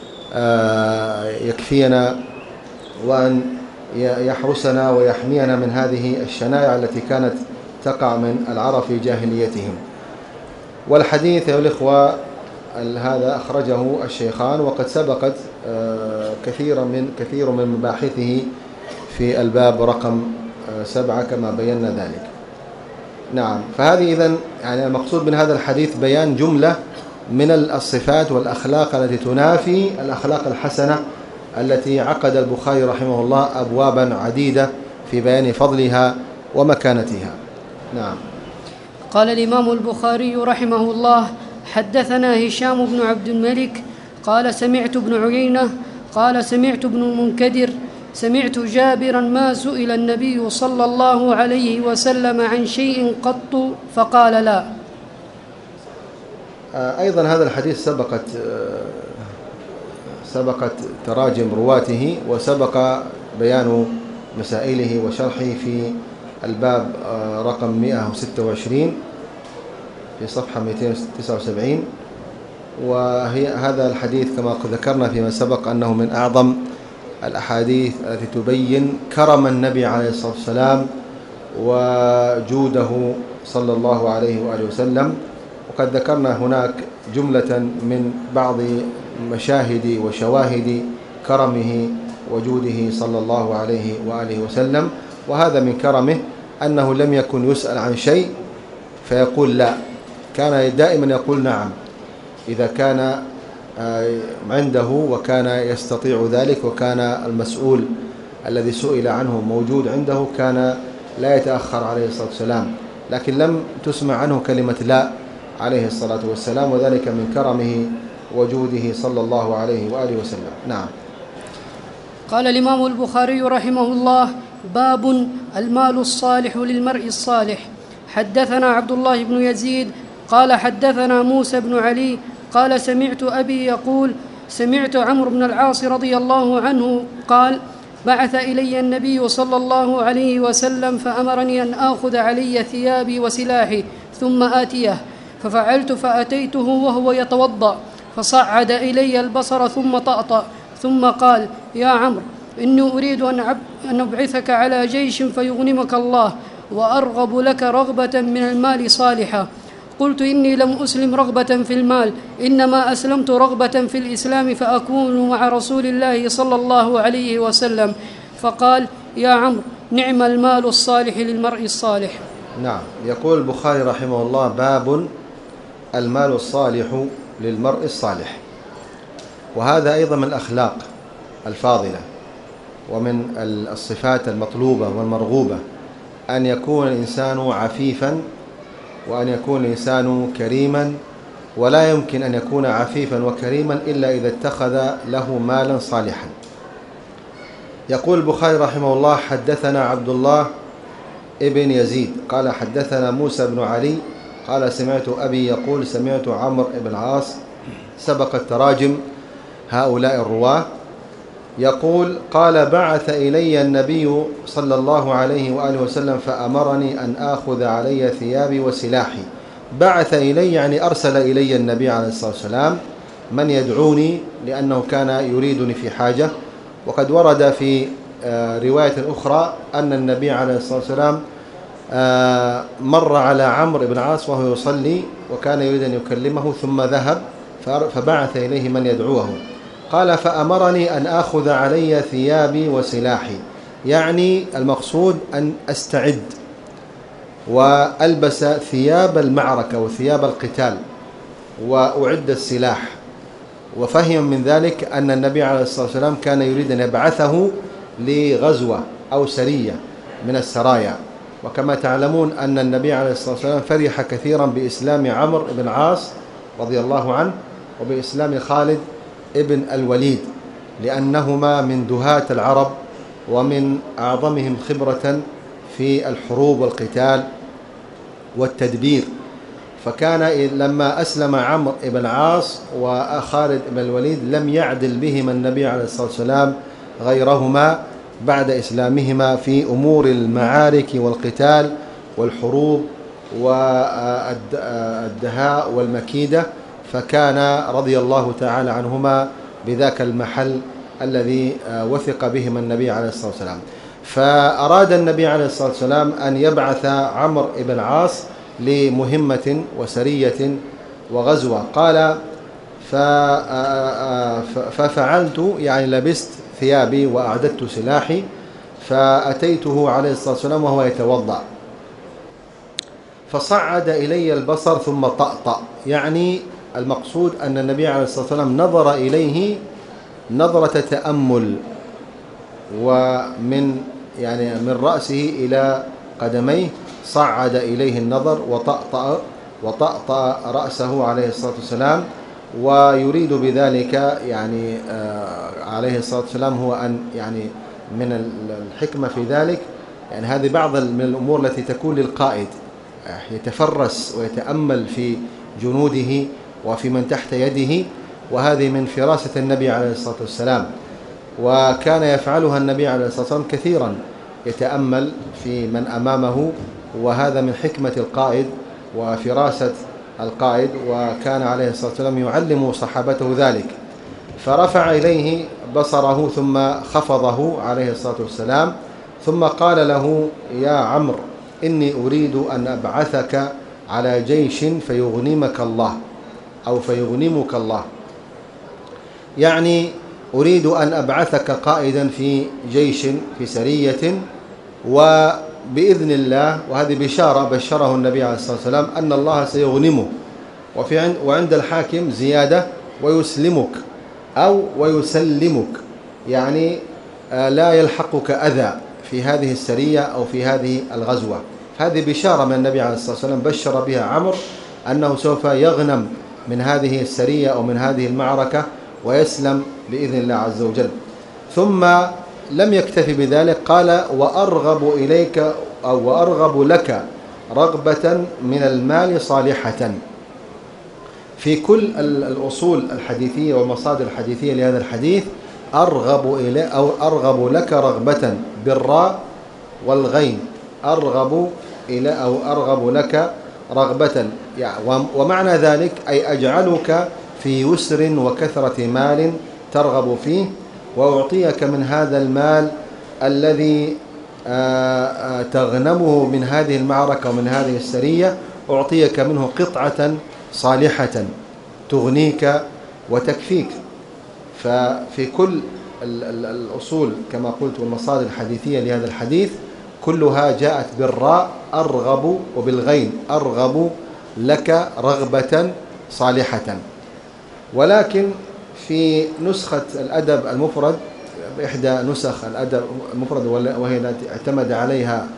يكفينا وأن يحرسنا ويحمينا من هذه الشنائع التي كانت تقع من العرب في جاهليتهم. والحديث يا الإخوة هذا أخرجه الشيخان، وقد سبقت كثيرا من كثير من مباحثه في الباب رقم سبعة كما بينا ذلك. نعم، فهذه إذن يعني المقصود من هذا الحديث بيان جملة من الصفات والأخلاق التي تنافي الأخلاق الحسنة التي عقد البخاري رحمه الله أبوابا عديدة في بيان فضلها ومكانتها. نعم. قال الإمام البخاري رحمه الله: حدثنا هشام بن عبد الملك قال سمعت ابن عيينة قال سمعت ابن المنكدر سمعت جابرا ما سئل النبي صلى الله عليه وسلم عن شيء قط فقال لا. أيضا هذا الحديث سبقت سبقت تراجم رواته وسبق بيان مسائله وشرحه في الباب رقم مئة وستة وعشرين في صفحة مئتين وتسعة وسبعين. وهي هذا الحديث كما ذكرنا فيما سبق أنه من أعظم الأحاديث التي تبين كرم النبي عليه الصلاة والسلام وجوده صلى الله عليه وآله وسلم. وقد ذكرنا هناك جملة من بعض مشاهد وشواهد كرمه وجوده صلى الله عليه وآله وسلم. وهذا من كرمه أنه لم يكن يسأل عن شيء فيقول لا، كان دائما يقول نعم إذا كان عنده وكان يستطيع ذلك، وكان المسؤول الذي سئل عنه موجود عنده كان لا يتأخر عليه الصلاة والسلام، لكن لم تسمع عنه كلمة لا عليه الصلاة والسلام، وذلك من كرمه وجوده صلى الله عليه وآله وسلم. نعم. قال الإمام البخاري رحمه الله: باب المال الصالح للمرء الصالح. حدثنا عبد الله بن يزيد قال حدثنا موسى بن علي قال سمعت أبي يقول سمعت عمرو بن العاص رضي الله عنه قال: بعث إلي النبي صلى الله عليه وسلم فأمرني أن آخذ علي ثيابي وسلاحي ثم آتيه، ففعلت فأتيته وهو يتوضأ فصعد إلي البصر ثم طأطأ ثم قال: يا عمرو إني أريد أن أبعثك على جيش فيغنمك الله وأرغب لك رغبة من المال صالحة. قلت: إني لم أسلم رغبة في المال، إنما أسلمت رغبة في الإسلام فأكون مع رسول الله صلى الله عليه وسلم. فقال: يا عمرو نعم المال الصالح للمرء الصالح. نعم. يقول البخاري رحمه الله: باب المال الصالح للمرء الصالح. وهذا أيضا من الأخلاق الفاضلة ومن الصفات المطلوبة والمرغوبة، أن يكون الإنسان عفيفا وأن يكون الإنسان كريما، ولا يمكن أن يكون عفيفا وكريما إلا إذا اتخذ له مالا صالحا. يقول البخاري رحمه الله: حدثنا عبد الله ابن يزيد قال حدثنا موسى بن علي قال سمعت أبي يقول سمعت عمرو بن العاص، سبقت تراجم هؤلاء الرواة. يقول: قال بعث إلي النبي صلى الله عليه وآله وسلم فأمرني أن آخذ علي ثيابي وسلاحي. بعث إلي يعني أرسل إلي النبي عليه الصلاة والسلام من يدعوني لأنه كان يريدني في حاجة. وقد ورد في رواية أخرى أن النبي عليه الصلاة والسلام مر على عمرو بن العاص وهو يصلي وكان يريد أن يكلمه ثم ذهب فبعث إليه من يدعوه. قال: فأمرني أن آخذ علي ثيابي وسلاحي، يعني المقصود أن أستعد وألبس ثياب المعركة وثياب القتال وأعد السلاح. وفهم من ذلك أن النبي عليه الصلاة والسلام كان يريد أن يبعثه لغزوة أو سرية من السرايا. وكما تعلمون أن النبي عليه الصلاة والسلام فرح كثيرا بإسلام عمرو بن العاص رضي الله عنه وبإسلام خالد ابن الوليد، لأنهما من دهاة العرب ومن أعظمهم خبرة في الحروب والقتال والتدبير. فكان لما أسلم عمرو بن العاص وخالد بن الوليد لم يعدل بهما النبي عليه الصلاة والسلام غيرهما بعد إسلامهما في أمور المعارك والقتال والحروب والدهاء والمكيدة، فكان رضي الله تعالى عنهما بذاك المحل الذي وثق بهما النبي عليه الصلاة والسلام. فأراد النبي عليه الصلاة والسلام أن يبعث عمرو بن العاص لمهمة وسرية وغزوة. قال: ففعلت يعني لبست ثيابي وأعددت سلاحي فأتيته عليه الصلاة والسلام وهو يتوضأ، فصعد إلي البصر ثم طأطأ، يعني المقصود أن النبي عليه الصلاة والسلام نظر إليه نظرة تأمل، ومن يعني من رأسه إلى قدميه صعد إليه النظر وطأطأ وطأطأ رأسه عليه الصلاة والسلام، ويريد بذلك يعني عليه الصلاة والسلام هو أن يعني من الحكمة في ذلك، يعني هذه بعض من الأمور التي تكون للقائد، يتفرس ويتأمل في جنوده وفي من تحت يده، وهذه من فراسة النبي عليه الصلاة والسلام، وكان يفعلها النبي عليه الصلاة والسلام كثيرا، يتأمل في من أمامه، وهذا من حكمة القائد وفراسة القائد، وكان عليه الصلاة والسلام يعلم صحابته ذلك. فرفع إليه بصره ثم خفضه عليه الصلاة والسلام، ثم قال له: يا عمرو إني أريد أن أبعثك على جيش فيغنمك الله أو فيغنمك الله، يعني أريد أن أبعثك قائدا في جيش في سرية، وبإذن الله، وهذه بشارة بشره النبي عليه الصلاة والسلام أن الله سيغنمه. وفي وعند الحاكم زيادة: ويسلمك أو ويسلمك، يعني لا يلحقك أذى في هذه السرية أو في هذه الغزوة. هذه بشارة من النبي عليه الصلاة والسلام بشر بها عمرو أنه سوف يغنم من هذه السرية أو من هذه المعركة ويسلم بإذن الله عز وجل. ثم لم يكتفي بذلك، قال: وأرغب إليك أو وأرغب لك رغبة من المال صالحة. في كل الأصول الحديثية والمصادر الحديثية لهذا الحديث أرغب إلي أو أرغب لك رغبة بالراء والغين، أرغب إلى أو أرغب لك رغبة، يعني ومعنى ذلك أي أجعلك في يسر وكثرة مال ترغب فيه، وأعطيك من هذا المال الذي تغنمه من هذه المعركة ومن هذه السرية، أعطيك منه قطعة صالحة تغنيك وتكفيك. ففي كل الأصول كما قلت والمصادر الحديثية لهذا الحديث كلها جاءت بالراء أرغب وبالغين أرغب لك رغبة صالحة. ولكن في نسخة الأدب المفرد، إحدى نسخ الأدب المفرد وهي التي اعتمد عليها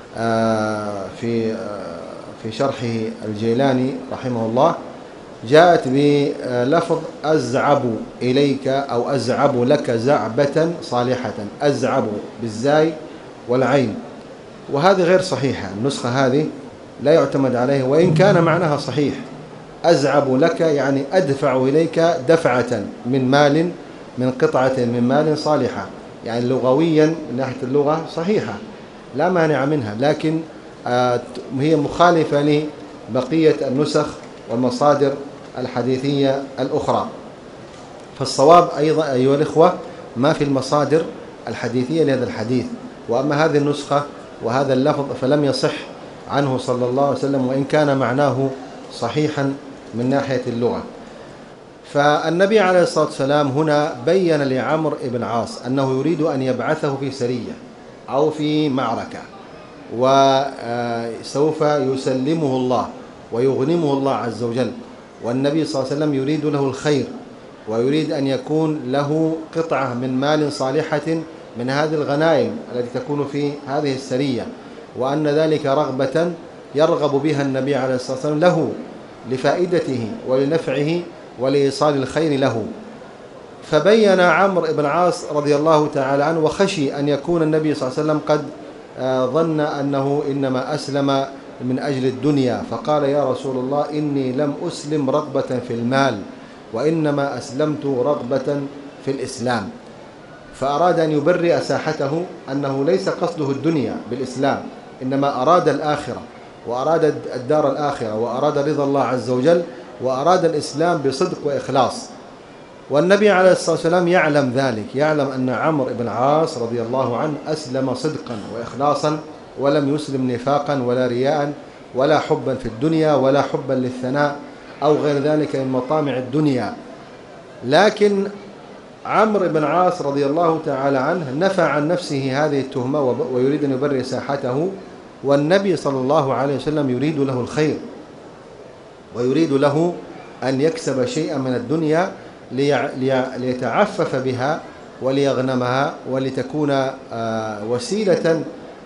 في في شرحه الجيلاني رحمه الله، جاءت بلفظ أزعب إليك أو أزعب لك زعبة صالحة، أزعب بالزاي والعين، وهذه غير صحيحة. النسخة هذه لا يعتمد عليها وإن كان معناها صحيح. أزعب لك يعني أدفع إليك دفعة من مال، من قطعة من مال صالحة، يعني لغويا من ناحية اللغة صحيحة لا مانع منها، لكن هي مخالفة لبقية النسخ والمصادر الحديثية الأخرى. فالصواب أيضا أيها الإخوة ما في المصادر الحديثية لهذا الحديث، وأما هذه النسخة وهذا اللفظ فلم يصح عنه صلى الله عليه وسلم وإن كان معناه صحيحا من ناحية اللغة. فالنبي عليه الصلاة والسلام هنا بين لعمرو بن عاص أنه يريد أن يبعثه في سرية أو في معركة، وسوف يسلمه الله ويغنمه الله عز وجل، والنبي صلى الله عليه وسلم يريد له الخير ويريد أن يكون له قطعة من مال صالحة من هذه الغنائم التي تكون في هذه السرية، وأن ذلك رغبة يرغب بها النبي عليه الصلاة والسلام له لفائدته ولنفعه ولإيصال الخير له. فبين عمرو بن عاص رضي الله تعالى عنه وخشي أن يكون النبي صلى الله عليه وسلم قد ظن أنه إنما أسلم من أجل الدنيا، فقال يا رسول الله إني لم أسلم رغبة في المال وإنما أسلمت رغبة في الإسلام. فأراد أن يبرئ ساحته أنه ليس قصده الدنيا بالإسلام، إنما أراد الآخرة وأراد الدار الآخرة وأراد رضا الله عز وجل وأراد الإسلام بصدق وإخلاص. والنبي عليه الصلاة والسلام يعلم ذلك، يعلم أن عمرو بن العاص رضي الله عنه أسلم صدقا وإخلاصا ولم يسلم نفاقا ولا رياء ولا حبا في الدنيا ولا حبا للثناء أو غير ذلك من مطامع الدنيا. لكن عمرو بن العاص رضي الله تعالى عنه نفى عن نفسه هذه التهمة ويريد أن يبرئ ساحته، والنبي صلى الله عليه وسلم يريد له الخير ويريد له أن يكسب شيئا من الدنيا ليتعفف بها وليغنمها ولتكون وسيلة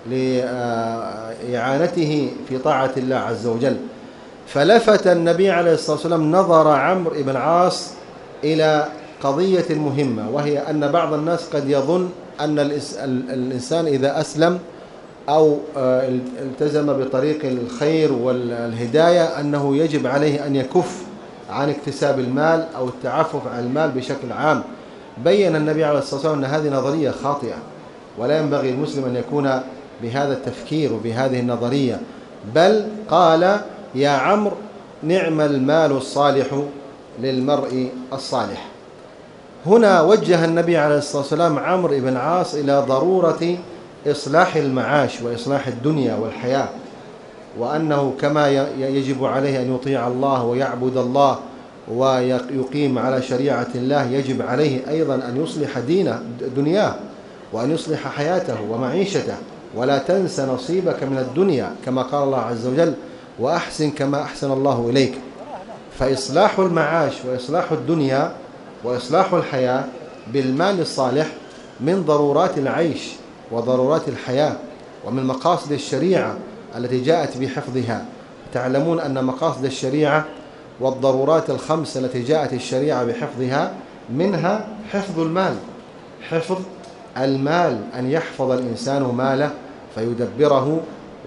لإعانته في طاعة الله عز وجل. فلفت النبي عليه الصلاة والسلام نظر عمرو بن العاص إلى قضية مهمة، وهي أن بعض الناس قد يظن أن الإنسان إذا أسلم أو التزم بطريق الخير والهداية أنه يجب عليه أن يكف عن اكتساب المال أو التعفف عن المال بشكل عام. بين النبي عليه الصلاة والسلام أن هذه نظرية خاطئة، ولا ينبغي المسلم أن يكون بهذا التفكير وبهذه النظرية، بل قال يا عمرو نعم المال الصالح للمرء الصالح. هنا وجه النبي عليه الصلاة والسلام عمرو بن العاص إلى ضرورة إصلاح المعاش وإصلاح الدنيا والحياة، وأنه كما يجب عليه أن يطيع الله ويعبد الله ويقيم على شريعة الله، يجب عليه أيضا أن يصلح دينه دنياه وأن يصلح حياته ومعيشته، ولا تنس نصيبك من الدنيا كما قال الله عز وجل وأحسن كما أحسن الله إليك. فإصلاح المعاش وإصلاح الدنيا وإصلاح الحياة بالمال الصالح من ضرورات العيش وضرورات الحياة ومن مقاصد الشريعة التي جاءت بحفظها. تعلمون أن مقاصد الشريعة والضرورات الخمس التي جاءت الشريعة بحفظها منها حفظ المال، حفظ المال، أن يحفظ الإنسان ماله فيدبره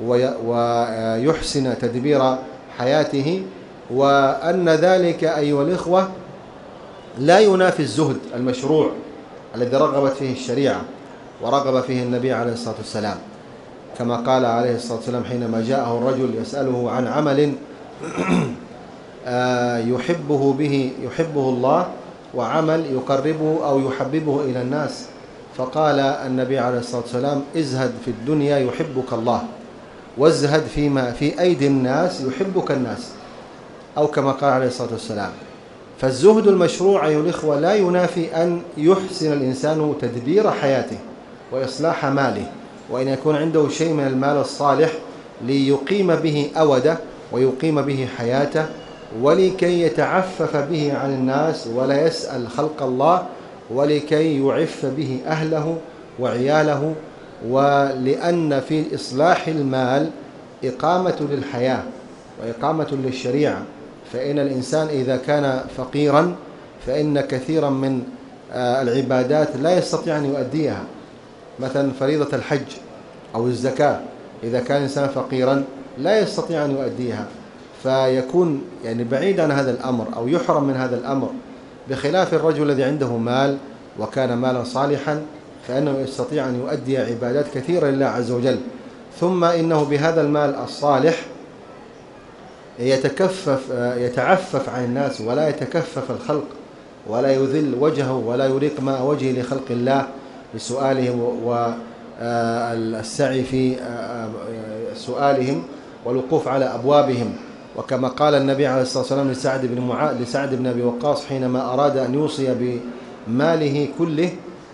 ويحسن تدبير حياته، وأن ذلك أيها الإخوة لا ينافي الزهد المشروع الذي رغبت فيه الشريعة ورغب فيه النبي عليه الصلاة والسلام، كما قال عليه الصلاة والسلام حينما جاءه الرجل يسأله عن عمل يحبه به يحبه الله وعمل يقربه أو يحببه إلى الناس، فقال النبي عليه الصلاة والسلام ازهد في الدنيا يحبك الله وازهد فيما في أيدي الناس يحبك الناس، أو كما قال عليه الصلاة والسلام. فالزهد المشروع أيها الإخوة لا ينافي أن يحسن الإنسان تدبير حياته وإصلاح ماله وأن يكون عنده شيء من المال الصالح ليقيم به أوده ويقيم به حياته، ولكي يتعفف به عن الناس ولا يسأل خلق الله، ولكي يعف به أهله وعياله. ولأن في إصلاح المال إقامة للحياة وإقامة للشريعة، فإن الإنسان إذا كان فقيرا فإن كثيرا من العبادات لا يستطيع أن يؤديها، مثلا فريضة الحج أو الزكاة، إذا كان إنسان فقيرا لا يستطيع أن يؤديها، فيكون يعني بعيد عن هذا الأمر أو يحرم من هذا الأمر، بخلاف الرجل الذي عنده مال وكان مالا صالحا فإنه يستطيع أن يؤدي عبادات كثيرة لله عز وجل. ثم إنه بهذا المال الصالح يتكفف يتعفف عن الناس ولا يتكفف الخلق ولا يذل وجهه ولا يريق ماء وجهه لخلق الله بسؤالهم والسعي في سؤالهم والوقوف على أبوابهم. وكما قال النبي عليه الصلاة والسلام لسعد بن معاذ لسعد بن أبي وقاص حينما أراد أن يوصي بماله كله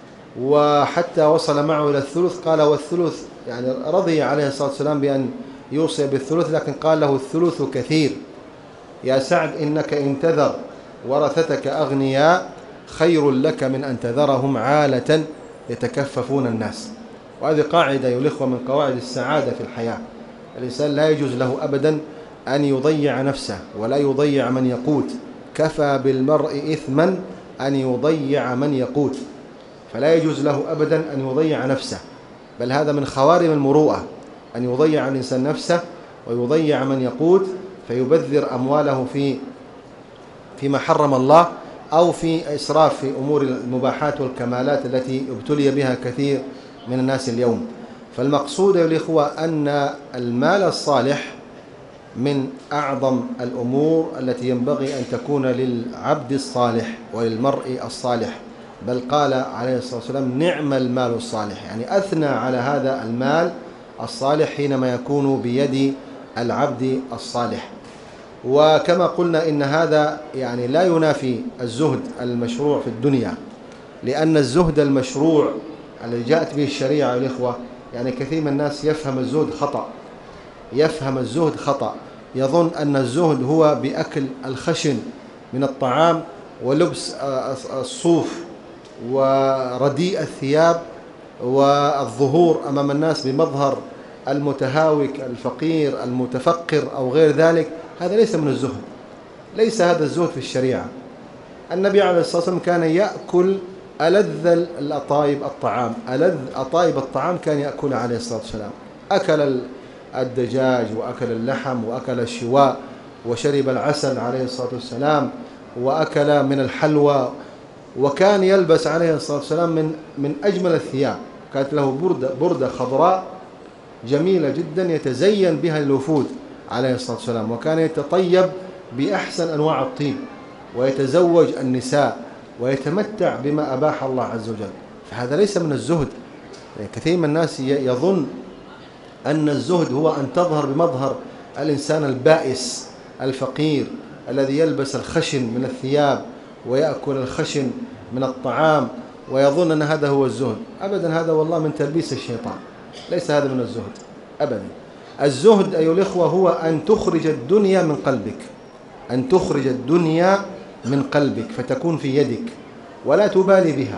وحتى وصل معه إلى الثلث، قال والثلث، يعني رضي عليه الصلاة والسلام بأن يوصي بالثلث، لكن قال له الثلث كثير يا سعد، إنك إن تذر ورثتك أغنياء خير لك من أن تذرهم عالة يتكففون الناس. وهذه قاعدة يا الإخوة من قواعد السعادة في الحياة. الإنسان لا يجوز له أبدا أن يضيع نفسه ولا يضيع من يقوت، كفى بالمرء إثما أن يضيع من يقوت، فلا يجوز له أبدا أن يضيع نفسه، بل هذا من خوارم المروءة أن يضيع الإنسان نفسه ويضيع من يقوت، فيبذر أمواله في فيما حرم الله أو في إسراف في أمور المباحات والكمالات التي ابتلي بها كثير من الناس اليوم. فالمقصود يا الإخوة أن المال الصالح من أعظم الأمور التي ينبغي أن تكون للعبد الصالح وللمرء الصالح، بل قال عليه الصلاة والسلام نعم المال الصالح، يعني أثنى على هذا المال الصالح حينما يكون بيد العبد الصالح. وكما قلنا إن هذا يعني لا ينافي الزهد المشروع في الدنيا، لأن الزهد المشروع الذي جاءت به الشريعة الإخوة، يعني كثير من الناس يفهم الزهد خطأ يفهم الزهد خطأ يظن أن الزهد هو بأكل الخشن من الطعام ولبس الصوف ورديء الثياب والظهور أمام الناس بمظهر المتهاوك الفقير المتفقر أو غير ذلك. هذا ليس من الزهد، ليس هذا الزهد في الشريعة. النبي عليه الصلاة والسلام كان يأكل ألذ الأطايب الطعام ألذ أطايب الطعام كان يأكل عليه الصلاة والسلام، أكل الدجاج وأكل اللحم وأكل الشواء وشرب العسل عليه الصلاة والسلام وأكل من الحلوى، وكان يلبس عليه الصلاة والسلام من من أجمل الثياب، كانت له بردة بردة خضراء جميلة جدا يتزين بها الوفود عليه الصلاة والسلام، وكان يتطيب بأحسن أنواع الطيب ويتزوج النساء ويتمتع بما أباح الله عز وجل. فهذا ليس من الزهد. يعني كثير من الناس يظن أن الزهد هو أن تظهر بمظهر الإنسان البائس الفقير الذي يلبس الخشن من الثياب ويأكل الخشن من الطعام ويظن أن هذا هو الزهد. أبدا، هذا والله من تلبيس الشيطان، ليس هذا من الزهد أبدا. الزهد أيها الإخوة هو أن تخرج الدنيا من قلبك، أن تخرج الدنيا من قلبك فتكون في يدك ولا تبالي بها،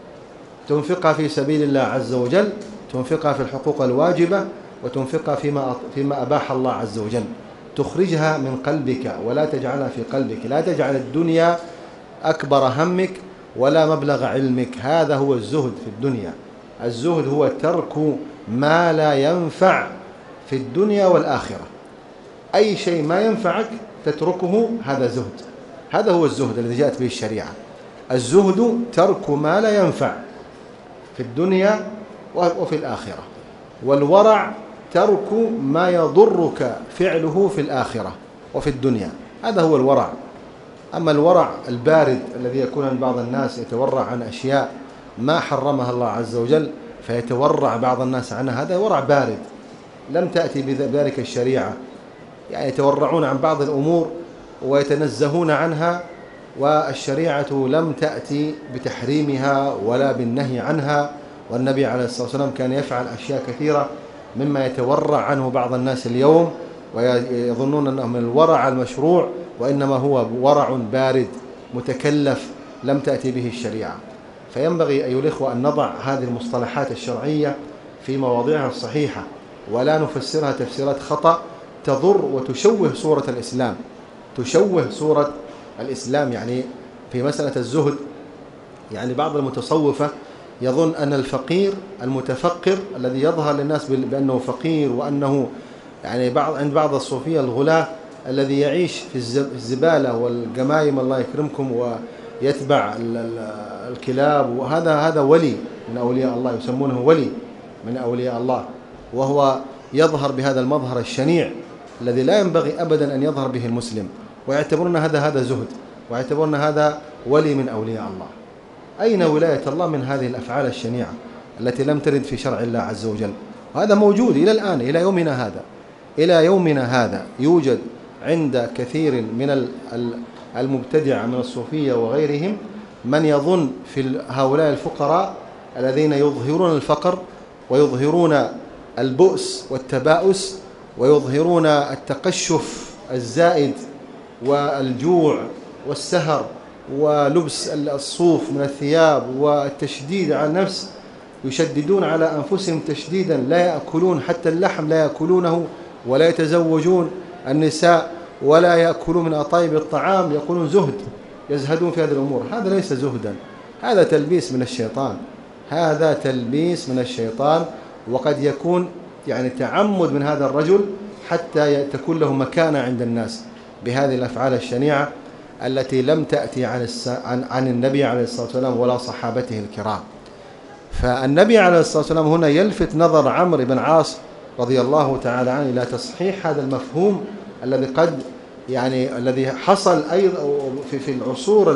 تنفقها في سبيل الله عز وجل، تنفقها في الحقوق الواجبة، وتنفقها فيما فيما أباح الله عز وجل، تخرجها من قلبك ولا تجعلها في قلبك. لا تجعل الدنيا أكبر همك ولا مبلغ علمك، هذا هو الزهد في الدنيا. الزهد هو ترك ما لا ينفع في الدنيا والآخرة، أي شيء ما ينفعك تتركه، هذا زهد، هذا هو الزهد الذي جاءت به الشريعة. الزهد ترك ما لا ينفع في الدنيا وفي الآخرة، والورع ترك ما يضرك فعله في الآخرة وفي الدنيا، هذا هو الورع. أما الورع البارد الذي يكون عند بعض الناس يتورع عن أشياء ما حرمها الله عز وجل فيتورع بعض الناس عنها، هذا ورع بارد، لم تأتي بذلك الشريعة. يعني يتورعون عن بعض الأمور ويتنزهون عنها، والشريعة لم تأتي بتحريمها ولا بالنهي عنها والنبي عليه الصلاة والسلام كان يفعل أشياء كثيرة مما يتورع عنه بعض الناس اليوم ويظنون أنه من الورع المشروع، وإنما هو ورع بارد متكلف لم تأتي به الشريعة. فينبغي أيها الإخوة أن نضع هذه المصطلحات الشرعية في مواضعها الصحيحة، ولا نفسرها تفسيرات خطأ تضر وتشوه صورة الإسلام، تشوه صورة الإسلام. يعني في مسألة الزهد، يعني بعض المتصوفة يظن أن الفقير المتفقر الذي يظهر للناس بأنه فقير، وأنه يعني بعض عند بعض الصوفية الغلاة الذي يعيش في الزبالة والجمايم الله يكرمكم ويتبع الكلاب، وهذا هذا ولي من أولياء الله، يسمونه ولي من أولياء الله، وهو يظهر بهذا المظهر الشنيع الذي لا ينبغي أبدا أن يظهر به المسلم، ويعتبرون هذا هذا زهد، ويعتبرون هذا ولي من أولياء الله. أين ولاية الله من هذه الأفعال الشنيعة التي لم ترد في شرع الله عز وجل؟ وهذا موجود إلى الآن، إلى يومنا هذا، إلى يومنا هذا يوجد عند كثير من المبتدعة من الصوفية وغيرهم من يظن في هؤلاء الفقراء الذين يظهرون الفقر ويظهرون البؤس والتباؤس ويظهرون التقشف الزائد والجوع والسهر ولبس الصوف من الثياب والتشديد على النفس، يشددون على أنفسهم تشديدا، لا يأكلون حتى اللحم لا يأكلونه، ولا يتزوجون النساء، ولا يأكلون من أطايب الطعام، يقولون زهد، يزهدون في هذه الأمور. هذا ليس زهدا، هذا تلبيس من الشيطان، هذا تلبيس من الشيطان، وقد يكون يعني تعمد من هذا الرجل حتى تكون له مكانة عند الناس بهذه الأفعال الشنيعة التي لم تأتي عن, عن, عن النبي عليه الصلاة والسلام ولا صحابته الكرام. فالنبي عليه الصلاة والسلام هنا يلفت نظر عمرو بن عاص رضي الله تعالى عنه إلى تصحيح هذا المفهوم الذي قد يعني الذي حصل أيضا في في العصور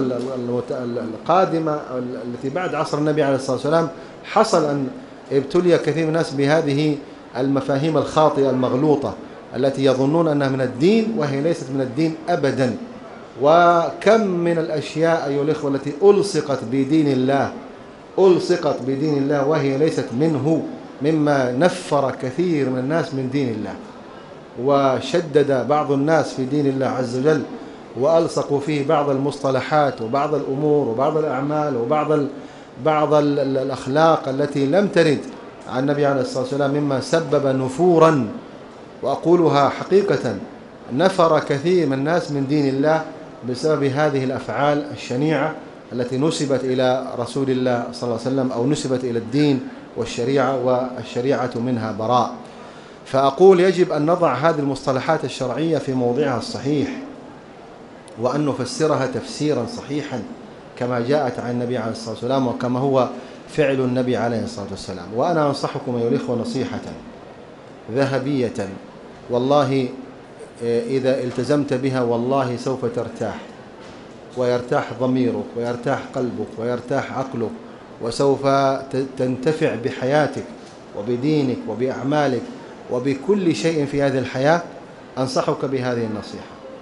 القادمة التي بعد عصر النبي عليه الصلاة والسلام، حصل أن ابتلي كثير من الناس بهذه المفاهيم الخاطئة المغلوطة التي يظنون أنها من الدين وهي ليست من الدين أبدا. وكم من الأشياء أيها الإخوة التي ألصقت بدين الله ألصقت بدين الله وهي ليست منه، مما نفر كثير من الناس من دين الله، وشدد بعض الناس في دين الله عز وجل وألصقوا فيه بعض المصطلحات وبعض الأمور وبعض الأعمال وبعض ال بعض ال الأخلاق التي لم ترد عن النبي عليه الصلاة والسلام، مما سبب نفورا، وأقولها حقيقة، نفر كثير من الناس من دين الله بسبب هذه الأفعال الشنيعة التي نسبت إلى رسول الله صلى الله عليه وسلم أو نسبت إلى الدين والشريعة، والشريعة منها براء. فأقول يجب أن نضع هذه المصطلحات الشرعية في موضعها الصحيح، وأن نفسرها تفسيرا صحيحا كما جاءت عن النبي عليه الصلاة والسلام وكما هو فعل النبي عليه الصلاة والسلام. وأنا أنصحكم أيها الإخوة نصيحة ذهبية، والله إذا التزمت بها والله سوف ترتاح، ويرتاح ضميرك ويرتاح قلبك ويرتاح عقلك، وسوف تنتفع بحياتك وبدينك وبأعمالك وبكل شيء في هذه الحياة. أنصحك بهذه النصيحة: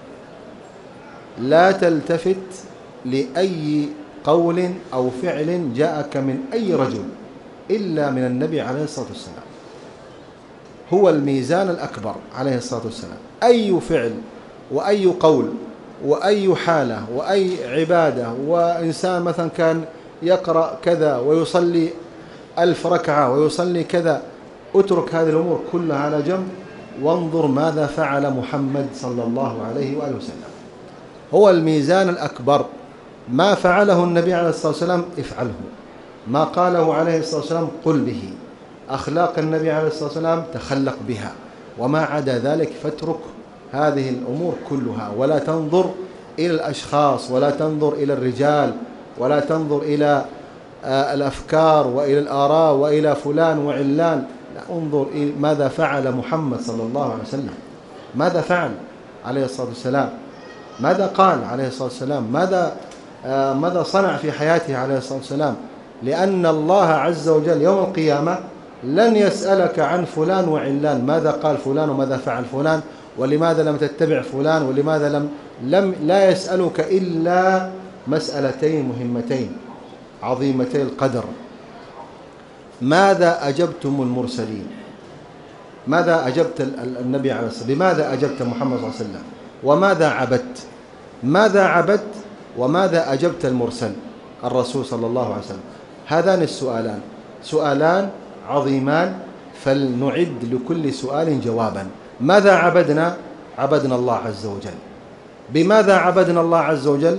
لا تلتفت لأي قول أو فعل جاءك من أي رجل إلا من النبي عليه الصلاة والسلام، هو الميزان الأكبر عليه الصلاة والسلام. أي فعل وأي قول وأي حالة وأي عبادة، وإنسان مثلا كان يقرأ كذا ويصلي ألف ركعة ويصلي كذا، اترك هذه الأمور كلها على جنب وانظر ماذا فعل محمد صلى الله عليه وآله وسلم. هو الميزان الأكبر. ما فعله النبي عليه الصلاة والسلام افعله، ما قاله عليه الصلاة والسلام قل به، أخلاق النبي عليه الصلاة والسلام تخلق بها، وما عدا ذلك فاترك هذه الأمور كلها، ولا تنظر إلى الأشخاص ولا تنظر إلى الرجال ولا تنظر إلى الأفكار وإلى الآراء وإلى فلان وعلان، لا، انظر إلى ماذا فعل محمد صلى الله عليه وسلم، ماذا فعل عليه الصلاة والسلام، ماذا قال عليه الصلاة والسلام، ماذا ماذا صنع في حياته عليه الصلاة والسلام. لأن الله عز وجل يوم القيامة لن يسألك عن فلان وعلان، ماذا قال فلان وماذا فعل فلان ولماذا لم تتبع فلان ولماذا لم لم لا يسألك إلا مسألتين مهمتين عظيمتي القدر. ماذا أجبتم المرسلين؟ ماذا أجبت النبي عليه الصلاة والسلام؟ بماذا أجبت محمد صلى الله عليه وسلم؟ وماذا عبدت؟ ماذا عبدت وماذا أجبت المرسل الرسول صلى الله عليه وسلم؟ هذان السؤالان سؤالان عظيمان، فلنعد لكل سؤال جوابا. ماذا عبدنا؟ عبدنا الله عز وجل. بماذا عبدنا الله عز وجل؟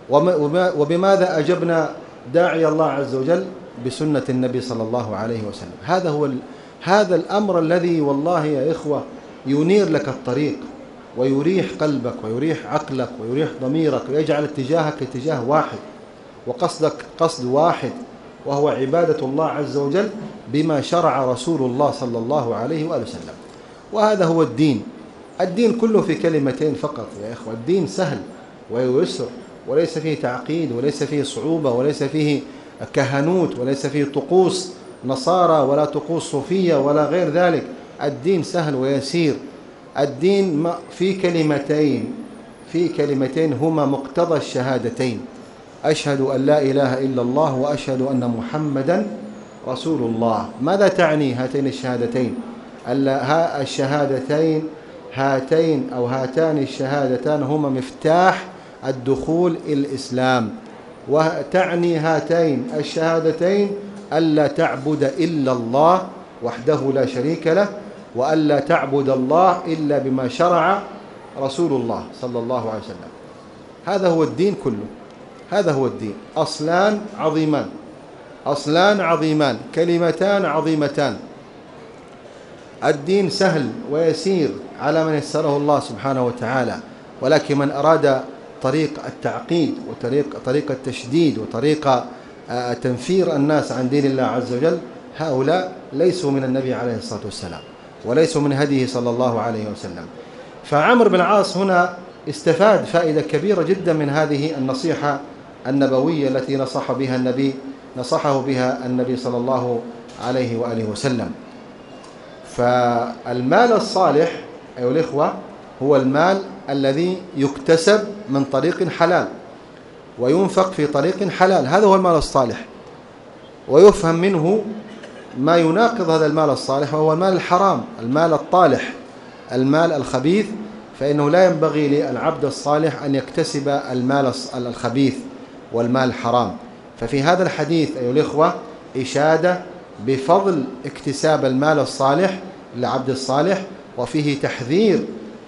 وبماذا أجبنا داعي الله عز وجل؟ بسنة النبي صلى الله عليه وسلم. هذا هو هذا الأمر الذي والله يا إخوة ينير لك الطريق ويريح قلبك ويريح عقلك ويريح ضميرك ويجعل اتجاهك اتجاه واحد وقصدك قصد واحد، وهو عبادة الله عز وجل بما شرع رسول الله صلى الله عليه وآله وسلم. وهذا هو الدين. الدين كله في كلمتين فقط يا إخوة. الدين سهل ويسر، وليس فيه تعقيد، وليس فيه صعوبة، وليس فيه كهنوت، وليس فيه طقوس نصارى ولا طقوس صوفية ولا غير ذلك. الدين سهل ويسير. الدين في كلمتين في كلمتين هما مقتضى الشهادتين: أشهد أن لا إله إلا الله وأشهد أن محمدا رسول الله. ماذا تعني هاتين الشهادتين؟ الشهادتين هاتين أو هاتان الشهادتان هما مفتاح الدخول إلى الإسلام. وتعني هاتين الشهادتين ألا تعبد إلا الله وحده لا شريك له، وألا تعبد الله إلا بما شرع رسول الله صلى الله عليه وسلم. هذا هو الدين كله. هذا هو الدين. أصلان عظيمان أصلان عظيمان كلمتان عظيمتان. الدين سهل ويسير على من يسره الله سبحانه وتعالى، ولكن من أراد طريق التعقيد وطريق طريق التشديد وطريق تنفير الناس عن دين الله عز وجل، هؤلاء ليسوا من النبي عليه الصلاة والسلام وليسوا من هديه صلى الله عليه وسلم. فعمرو بن العاص هنا استفاد فائدة كبيرة جدا من هذه النصيحة النبوية التي نصح بها النبي نصحه بها النبي صلى الله عليه وآله وسلم. فالمال الصالح أيها الإخوة هو المال الذي يكتسب من طريق حلال وينفق في طريق حلال. هذا هو المال الصالح. ويفهم منه ما يناقض هذا المال الصالح، وهو المال الحرام، المال الطالح، المال الخبيث. فإنه لا ينبغي للعبد الصالح أن يكتسب المال الخبيث والمال الحرام. ففي هذا الحديث أيها الإخوة إشادة بفضل اكتساب المال الصالح للعبد الصالح، وفيه تحذير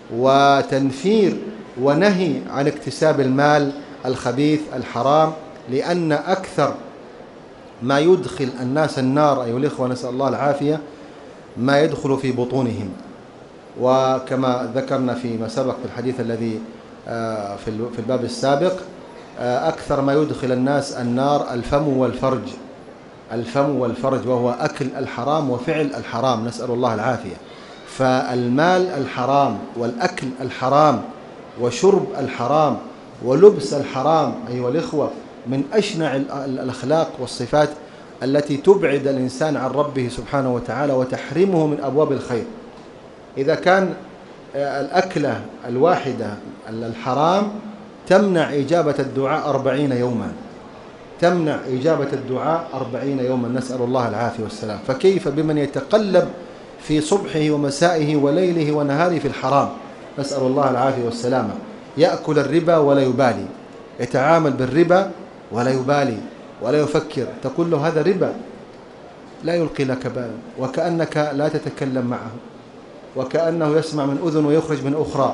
وتنفير ونهي عن اكتساب المال الخبيث الحرام، لأن أكثر ما يدخل الناس النار أيها الإخوة نسأل الله العافية ما يدخل في بطونهم. وكما ذكرنا فيما سبق في الحديث الذي في الباب السابق، أكثر ما يدخل الناس النار الفم والفرج الفم والفرج وهو أكل الحرام وفعل الحرام، نسأل الله العافية. فالمال الحرام والأكل الحرام وشرب الحرام ولبس الحرام أيها الإخوة من أشنع الأخلاق والصفات التي تبعد الإنسان عن ربه سبحانه وتعالى وتحرمه من أبواب الخير. إذا كان الأكلة الواحدة الحرام تمنع إجابة الدعاء أربعين يوما تمنع إجابة الدعاء أربعين يوما، نسأل الله العافية والسلام. فكيف بمن يتقلب في صبحه ومسائه وليله ونهاره في الحرام، نسأل الله العافية والسلامة. يأكل الربا ولا يبالي، يتعامل بالربا ولا يبالي ولا يفكر. تقول له هذا ربا لا يلقي لك بالا، وكأنك لا تتكلم معه، وكأنه يسمع من أذن ويخرج من أخرى.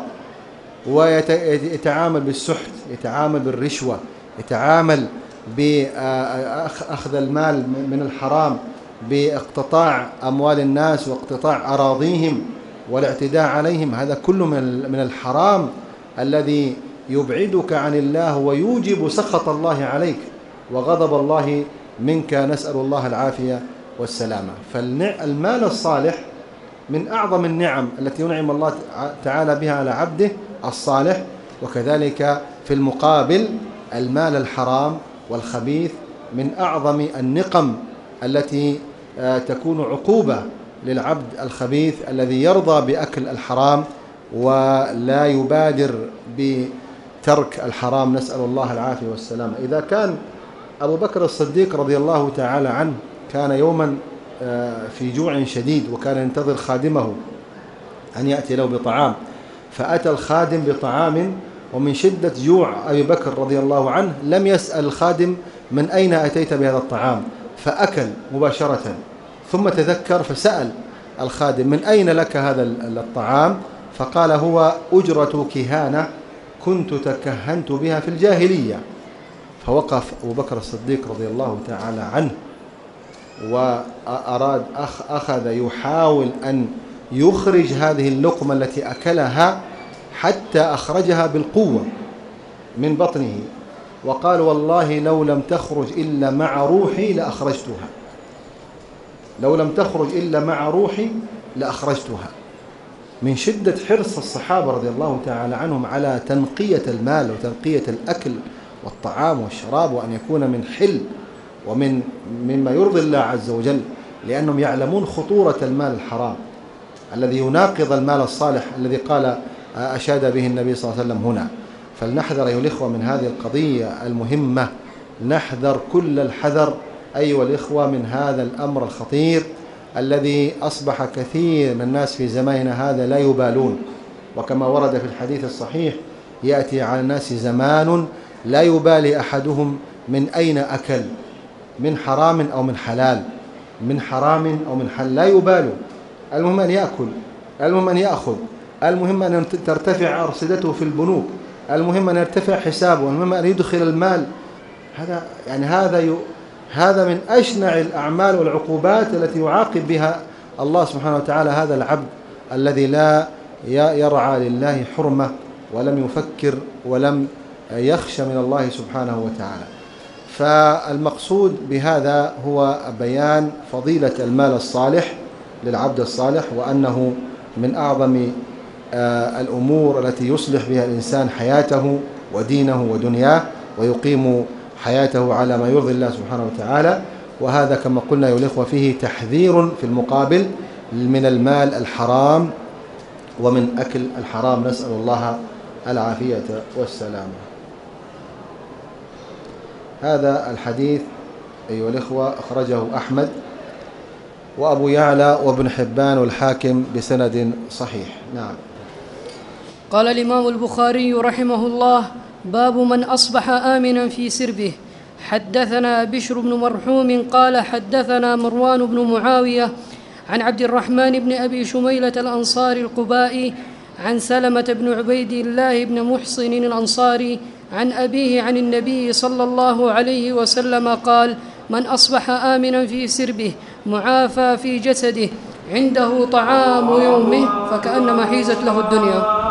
ويتعامل بالسحت، يتعامل بالرشوة، يتعامل بأخذ المال من الحرام، باقتطاع أموال الناس واقتطاع أراضيهم والاعتداء عليهم. هذا كله من الحرام الذي يبعدك عن الله ويوجب سخط الله عليك وغضب الله منك، نسأل الله العافية والسلامة. فالمال الصالح من أعظم النعم التي ينعم الله تعالى بها على عبده الصالح. وكذلك في المقابل المال الحرام والخبيث من أعظم النقم التي تكون عقوبة للعبد الخبيث الذي يرضى بأكل الحرام ولا يبادر بترك الحرام، نسأل الله العافية والسلامة. إذا كان أبو بكر الصديق رضي الله تعالى عنه كان يوما في جوع شديد، وكان ينتظر خادمه أن يأتي له بطعام، فأتى الخادم بطعام، ومن شدة جوع أبي بكر رضي الله عنه لم يسأل الخادم من أين أتيت بهذا الطعام، فأكل مباشرة، ثم تذكر فسأل الخادم من أين لك هذا الطعام، فقال هو أجرة كهانة كنت تكهنت بها في الجاهلية. فوقف أبو بكر الصديق رضي الله تعالى عنه وأراد أخ أخذ يحاول أن يخرج هذه اللقمة التي أكلها حتى أخرجها بالقوة من بطنه، وقال والله لو لم تخرج إلا مع روحي لأخرجتها، لو لم تخرج إلا مع روحي لأخرجتها. من شدة حرص الصحابة رضي الله تعالى عنهم على تنقية المال وتنقية الأكل والطعام والشراب، وأن يكون من حل ومن مما يرضي الله عز وجل، لأنهم يعلمون خطورة المال الحرام الذي يناقض المال الصالح الذي قال أشاد به النبي صلى الله عليه وسلم هنا. فلنحذر أيها الإخوة من هذه القضية المهمة، نحذر كل الحذر أيها الإخوة من هذا الأمر الخطير الذي أصبح كثير من الناس في زماننا هذا لا يبالون. وكما ورد في الحديث الصحيح يأتي على الناس زمان لا يبالي أحدهم من أين أكل، من حرام أو من حلال، من حرام أو من حلال، لا يبالوا، المهم أن يأكل، المهم أن يأخذ، المهم أن ترتفع أرصدته في البنوك، المهم أن يرتفع حسابه، المهم أن يدخل المال. هذا يعني هذا ي... هذا من أشنع الأعمال والعقوبات التي يعاقب بها الله سبحانه وتعالى هذا العبد الذي لا يرعى لله حرمة ولم يفكر ولم يخشى من الله سبحانه وتعالى. فالمقصود بهذا هو بيان فضيلة المال الصالح للعبد الصالح، وأنه من أعظم الأمور التي يصلح بها الإنسان حياته ودينه ودنياه، ويقيم حياته على ما يرضي الله سبحانه وتعالى. وهذا كما قلنا يا الإخوة فيه تحذير في المقابل من المال الحرام ومن أكل الحرام، نسأل الله العافية والسلامة. هذا الحديث أيها الإخوة أخرجه أحمد وأبو يعلى وابن حبان والحاكم بسند صحيح. نعم. قال الإمام البخاري رحمه الله: باب من أصبح آمنا في سربه. حدثنا بشر بن مرحوم قال حدثنا مروان بن معاوية عن عبد الرحمن بن أبي شميلة الأنصاري القبائي عن سلمة بن عبيد الله بن محصن الأنصاري عن أبيه عن النبي صلى الله عليه وسلم قال: من أصبح آمنا في سربه معافى في جسده عنده طعام يومه فكأنما حيزت له الدنيا.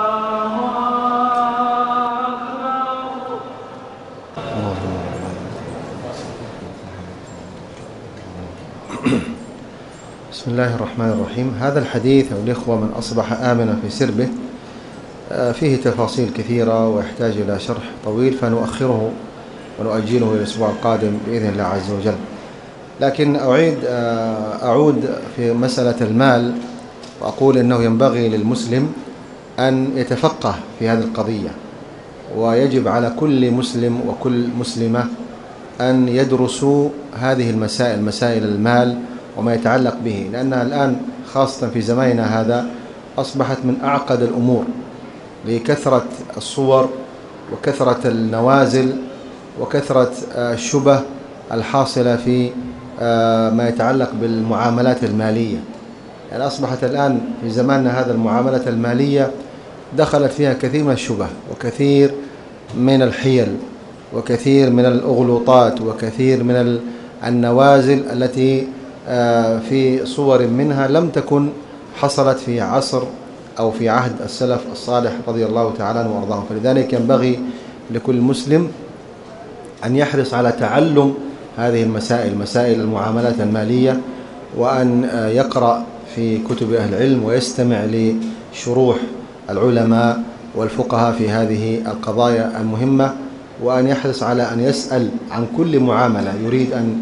بسم الله الرحمن الرحيم. هذا الحديث أو الإخوة من أصبح آمنا في سربه فيه تفاصيل كثيرة ويحتاج إلى شرح طويل، فنؤخره ونؤجله إلى الأسبوع القادم بإذن الله عز وجل. لكن أعيد أعود في مسألة المال وأقول أنه ينبغي للمسلم أن يتفقه في هذه القضية، ويجب على كل مسلم وكل مسلمة أن يدرسوا هذه المسائل، مسائل المال وما يتعلق به، لأنها الآن خاصة في زماننا هذا أصبحت من أعقد الأمور لكثرة الصور وكثرة النوازل وكثرة الشبه الحاصلة في ما يتعلق بالمعاملات المالية. يعني أصبحت الآن في زماننا هذا المعاملات المالية دخلت فيها كثير من الشبه وكثير من الحيل وكثير من الأغلوطات وكثير من النوازل التي في صور منها لم تكن حصلت في عصر أو في عهد السلف الصالح رضي الله تعالى عنه وارضاهم. فلذلك ينبغي لكل مسلم أن يحرص على تعلم هذه المسائل، مسائل المعاملات المالية، وأن يقرأ في كتب أهل العلم ويستمع لشروح العلماء والفقهاء في هذه القضايا المهمة، وأن يحرص على أن يسأل عن كل معاملة يريد أن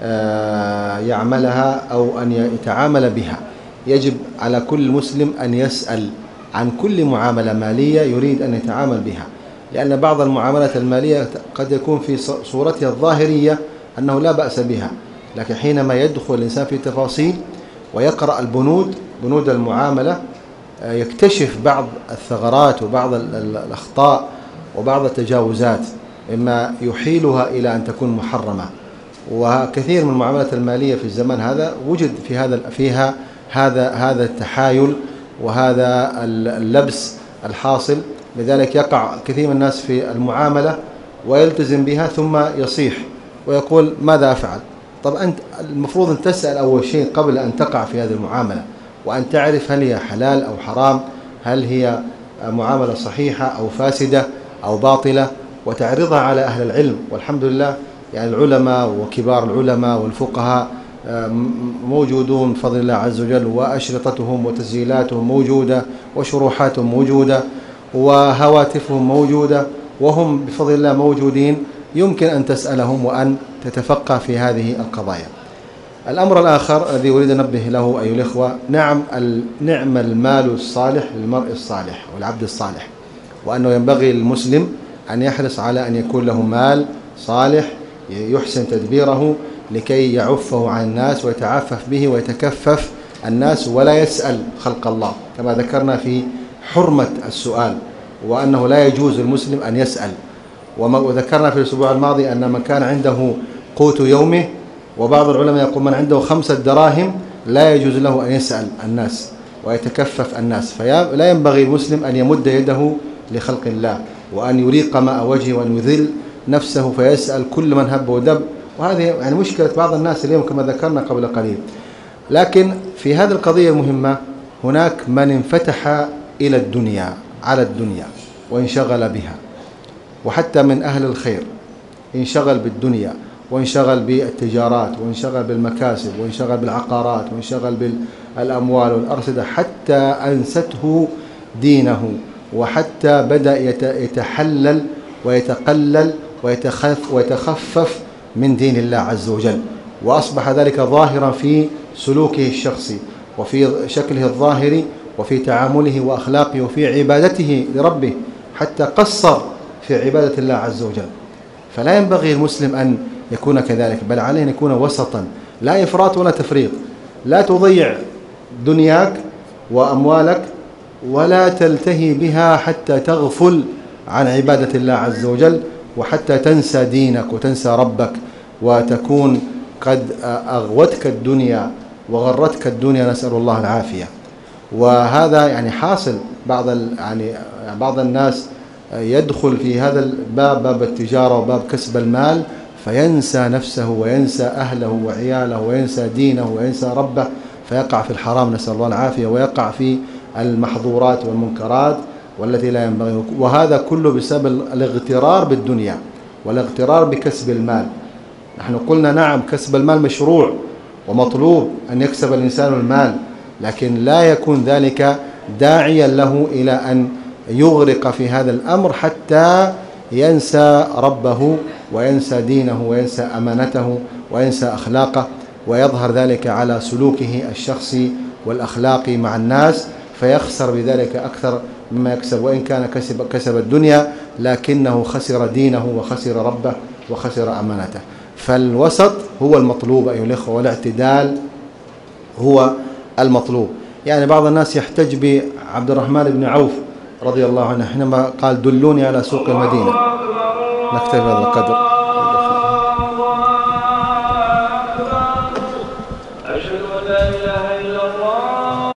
يعملها أو أن يتعامل بها. يجب على كل مسلم أن يسأل عن كل معاملة مالية يريد أن يتعامل بها، لأن بعض المعاملات المالية قد يكون في صورتها الظاهرية أنه لا بأس بها، لكن حينما يدخل الإنسان في تفاصيل ويقرأ البنود بنود المعاملة يكتشف بعض الثغرات وبعض الأخطاء وبعض التجاوزات إما يحيلها إلى أن تكون محرمة. وكثير من المعاملات المالية في الزمان هذا وجد في هذا فيها هذا هذا التحايل وهذا اللبس الحاصل، لذلك يقع كثير من الناس في المعاملة ويلتزم بها ثم يصيح ويقول ماذا أفعل؟ طب أنت المفروض أن تسأل أول شيء قبل أن تقع في هذه المعاملة، وأن تعرف هل هي حلال أو حرام، هل هي معاملة صحيحة أو فاسدة أو باطلة، وتعرضها على أهل العلم. والحمد لله يعني العلماء وكبار العلماء والفقهاء موجودون بفضل الله عز وجل، وأشرطتهم وتسجيلاتهم موجودة وشروحاتهم موجودة وهواتفهم موجودة، وهم بفضل الله موجودين، يمكن أن تسألهم وأن تتفقه في هذه القضايا. الأمر الآخر الذي أريد أن أنبه له أيها الإخوة، نعم نعم المال الصالح للمرء الصالح والعبد الصالح، وأنه ينبغي للمسلم أن يحرص على أن يكون له مال صالح يحسن تدبيره لكي يعفه عن الناس ويتعفف به ويتكفف الناس ولا يسأل خلق الله، كما ذكرنا في حرمة السؤال وأنه لا يجوز للمسلم أن يسأل. وذكرنا في الأسبوع الماضي أن من كان عنده قوت يومه، وبعض العلماء يقول من عنده خمسة دراهم لا يجوز له أن يسأل الناس ويتكفف الناس، فلا ينبغي المسلم أن يمد يده لخلق الله وأن يريق ماء وجهه وأن يذل نفسه فيسأل كل من هب ودب، وهذه يعني مشكلة بعض الناس اليوم كما ذكرنا قبل قليل. لكن في هذه القضية المهمة هناك من انفتح إلى الدنيا على الدنيا وانشغل بها، وحتى من أهل الخير انشغل بالدنيا وانشغل بالتجارات وانشغل بالمكاسب وانشغل بالعقارات وانشغل بالأموال والأرصدة حتى أنسته دينه، وحتى بدأ يتحلل ويتقلل ويتخف ويتخفف من دين الله عز وجل، وأصبح ذلك ظاهرا في سلوكه الشخصي وفي شكله الظاهري وفي تعامله وأخلاقه وفي عبادته لربه، حتى قصر في عبادة الله عز وجل. فلا ينبغي المسلم أن يكون كذلك، بل عليه أن يكون وسطا، لا إفراط ولا تفريط. لا تضيع دنياك وأموالك ولا تلتهي بها حتى تغفل عن عبادة الله عز وجل، وحتى تنسى دينك وتنسى ربك وتكون قد أغوتك الدنيا وغرتك الدنيا، نسأل الله العافية. وهذا يعني حاصل بعض يعني بعض الناس يدخل في هذا الباب، باب التجارة وباب كسب المال، فينسى نفسه وينسى أهله وعياله وينسى دينه وينسى ربه، فيقع في الحرام نسأل الله العافية، ويقع في المحظورات والمنكرات والتي لا ينبغي. وهذا كله بسبب الاغترار بالدنيا والاغترار بكسب المال. نحن قلنا نعم كسب المال مشروع ومطلوب أن يكسب الإنسان المال، لكن لا يكون ذلك داعيا له إلى أن يغرق في هذا الأمر حتى ينسى ربه وينسى دينه وينسى أمانته وينسى أخلاقه، ويظهر ذلك على سلوكه الشخصي والأخلاقي مع الناس، فيخسر بذلك أكثر مما يكسب. وإن كان كسب, كسب الدنيا لكنه خسر دينه وخسر ربه وخسر أمانته. فالوسط هو المطلوب أيها الأخوة، والاعتدال هو المطلوب. يعني بعض الناس يحتج بعبد الرحمن بن عوف رضي الله عنه حينما قال دلوني على سوق المدينة. نكتفي بهذا القدر.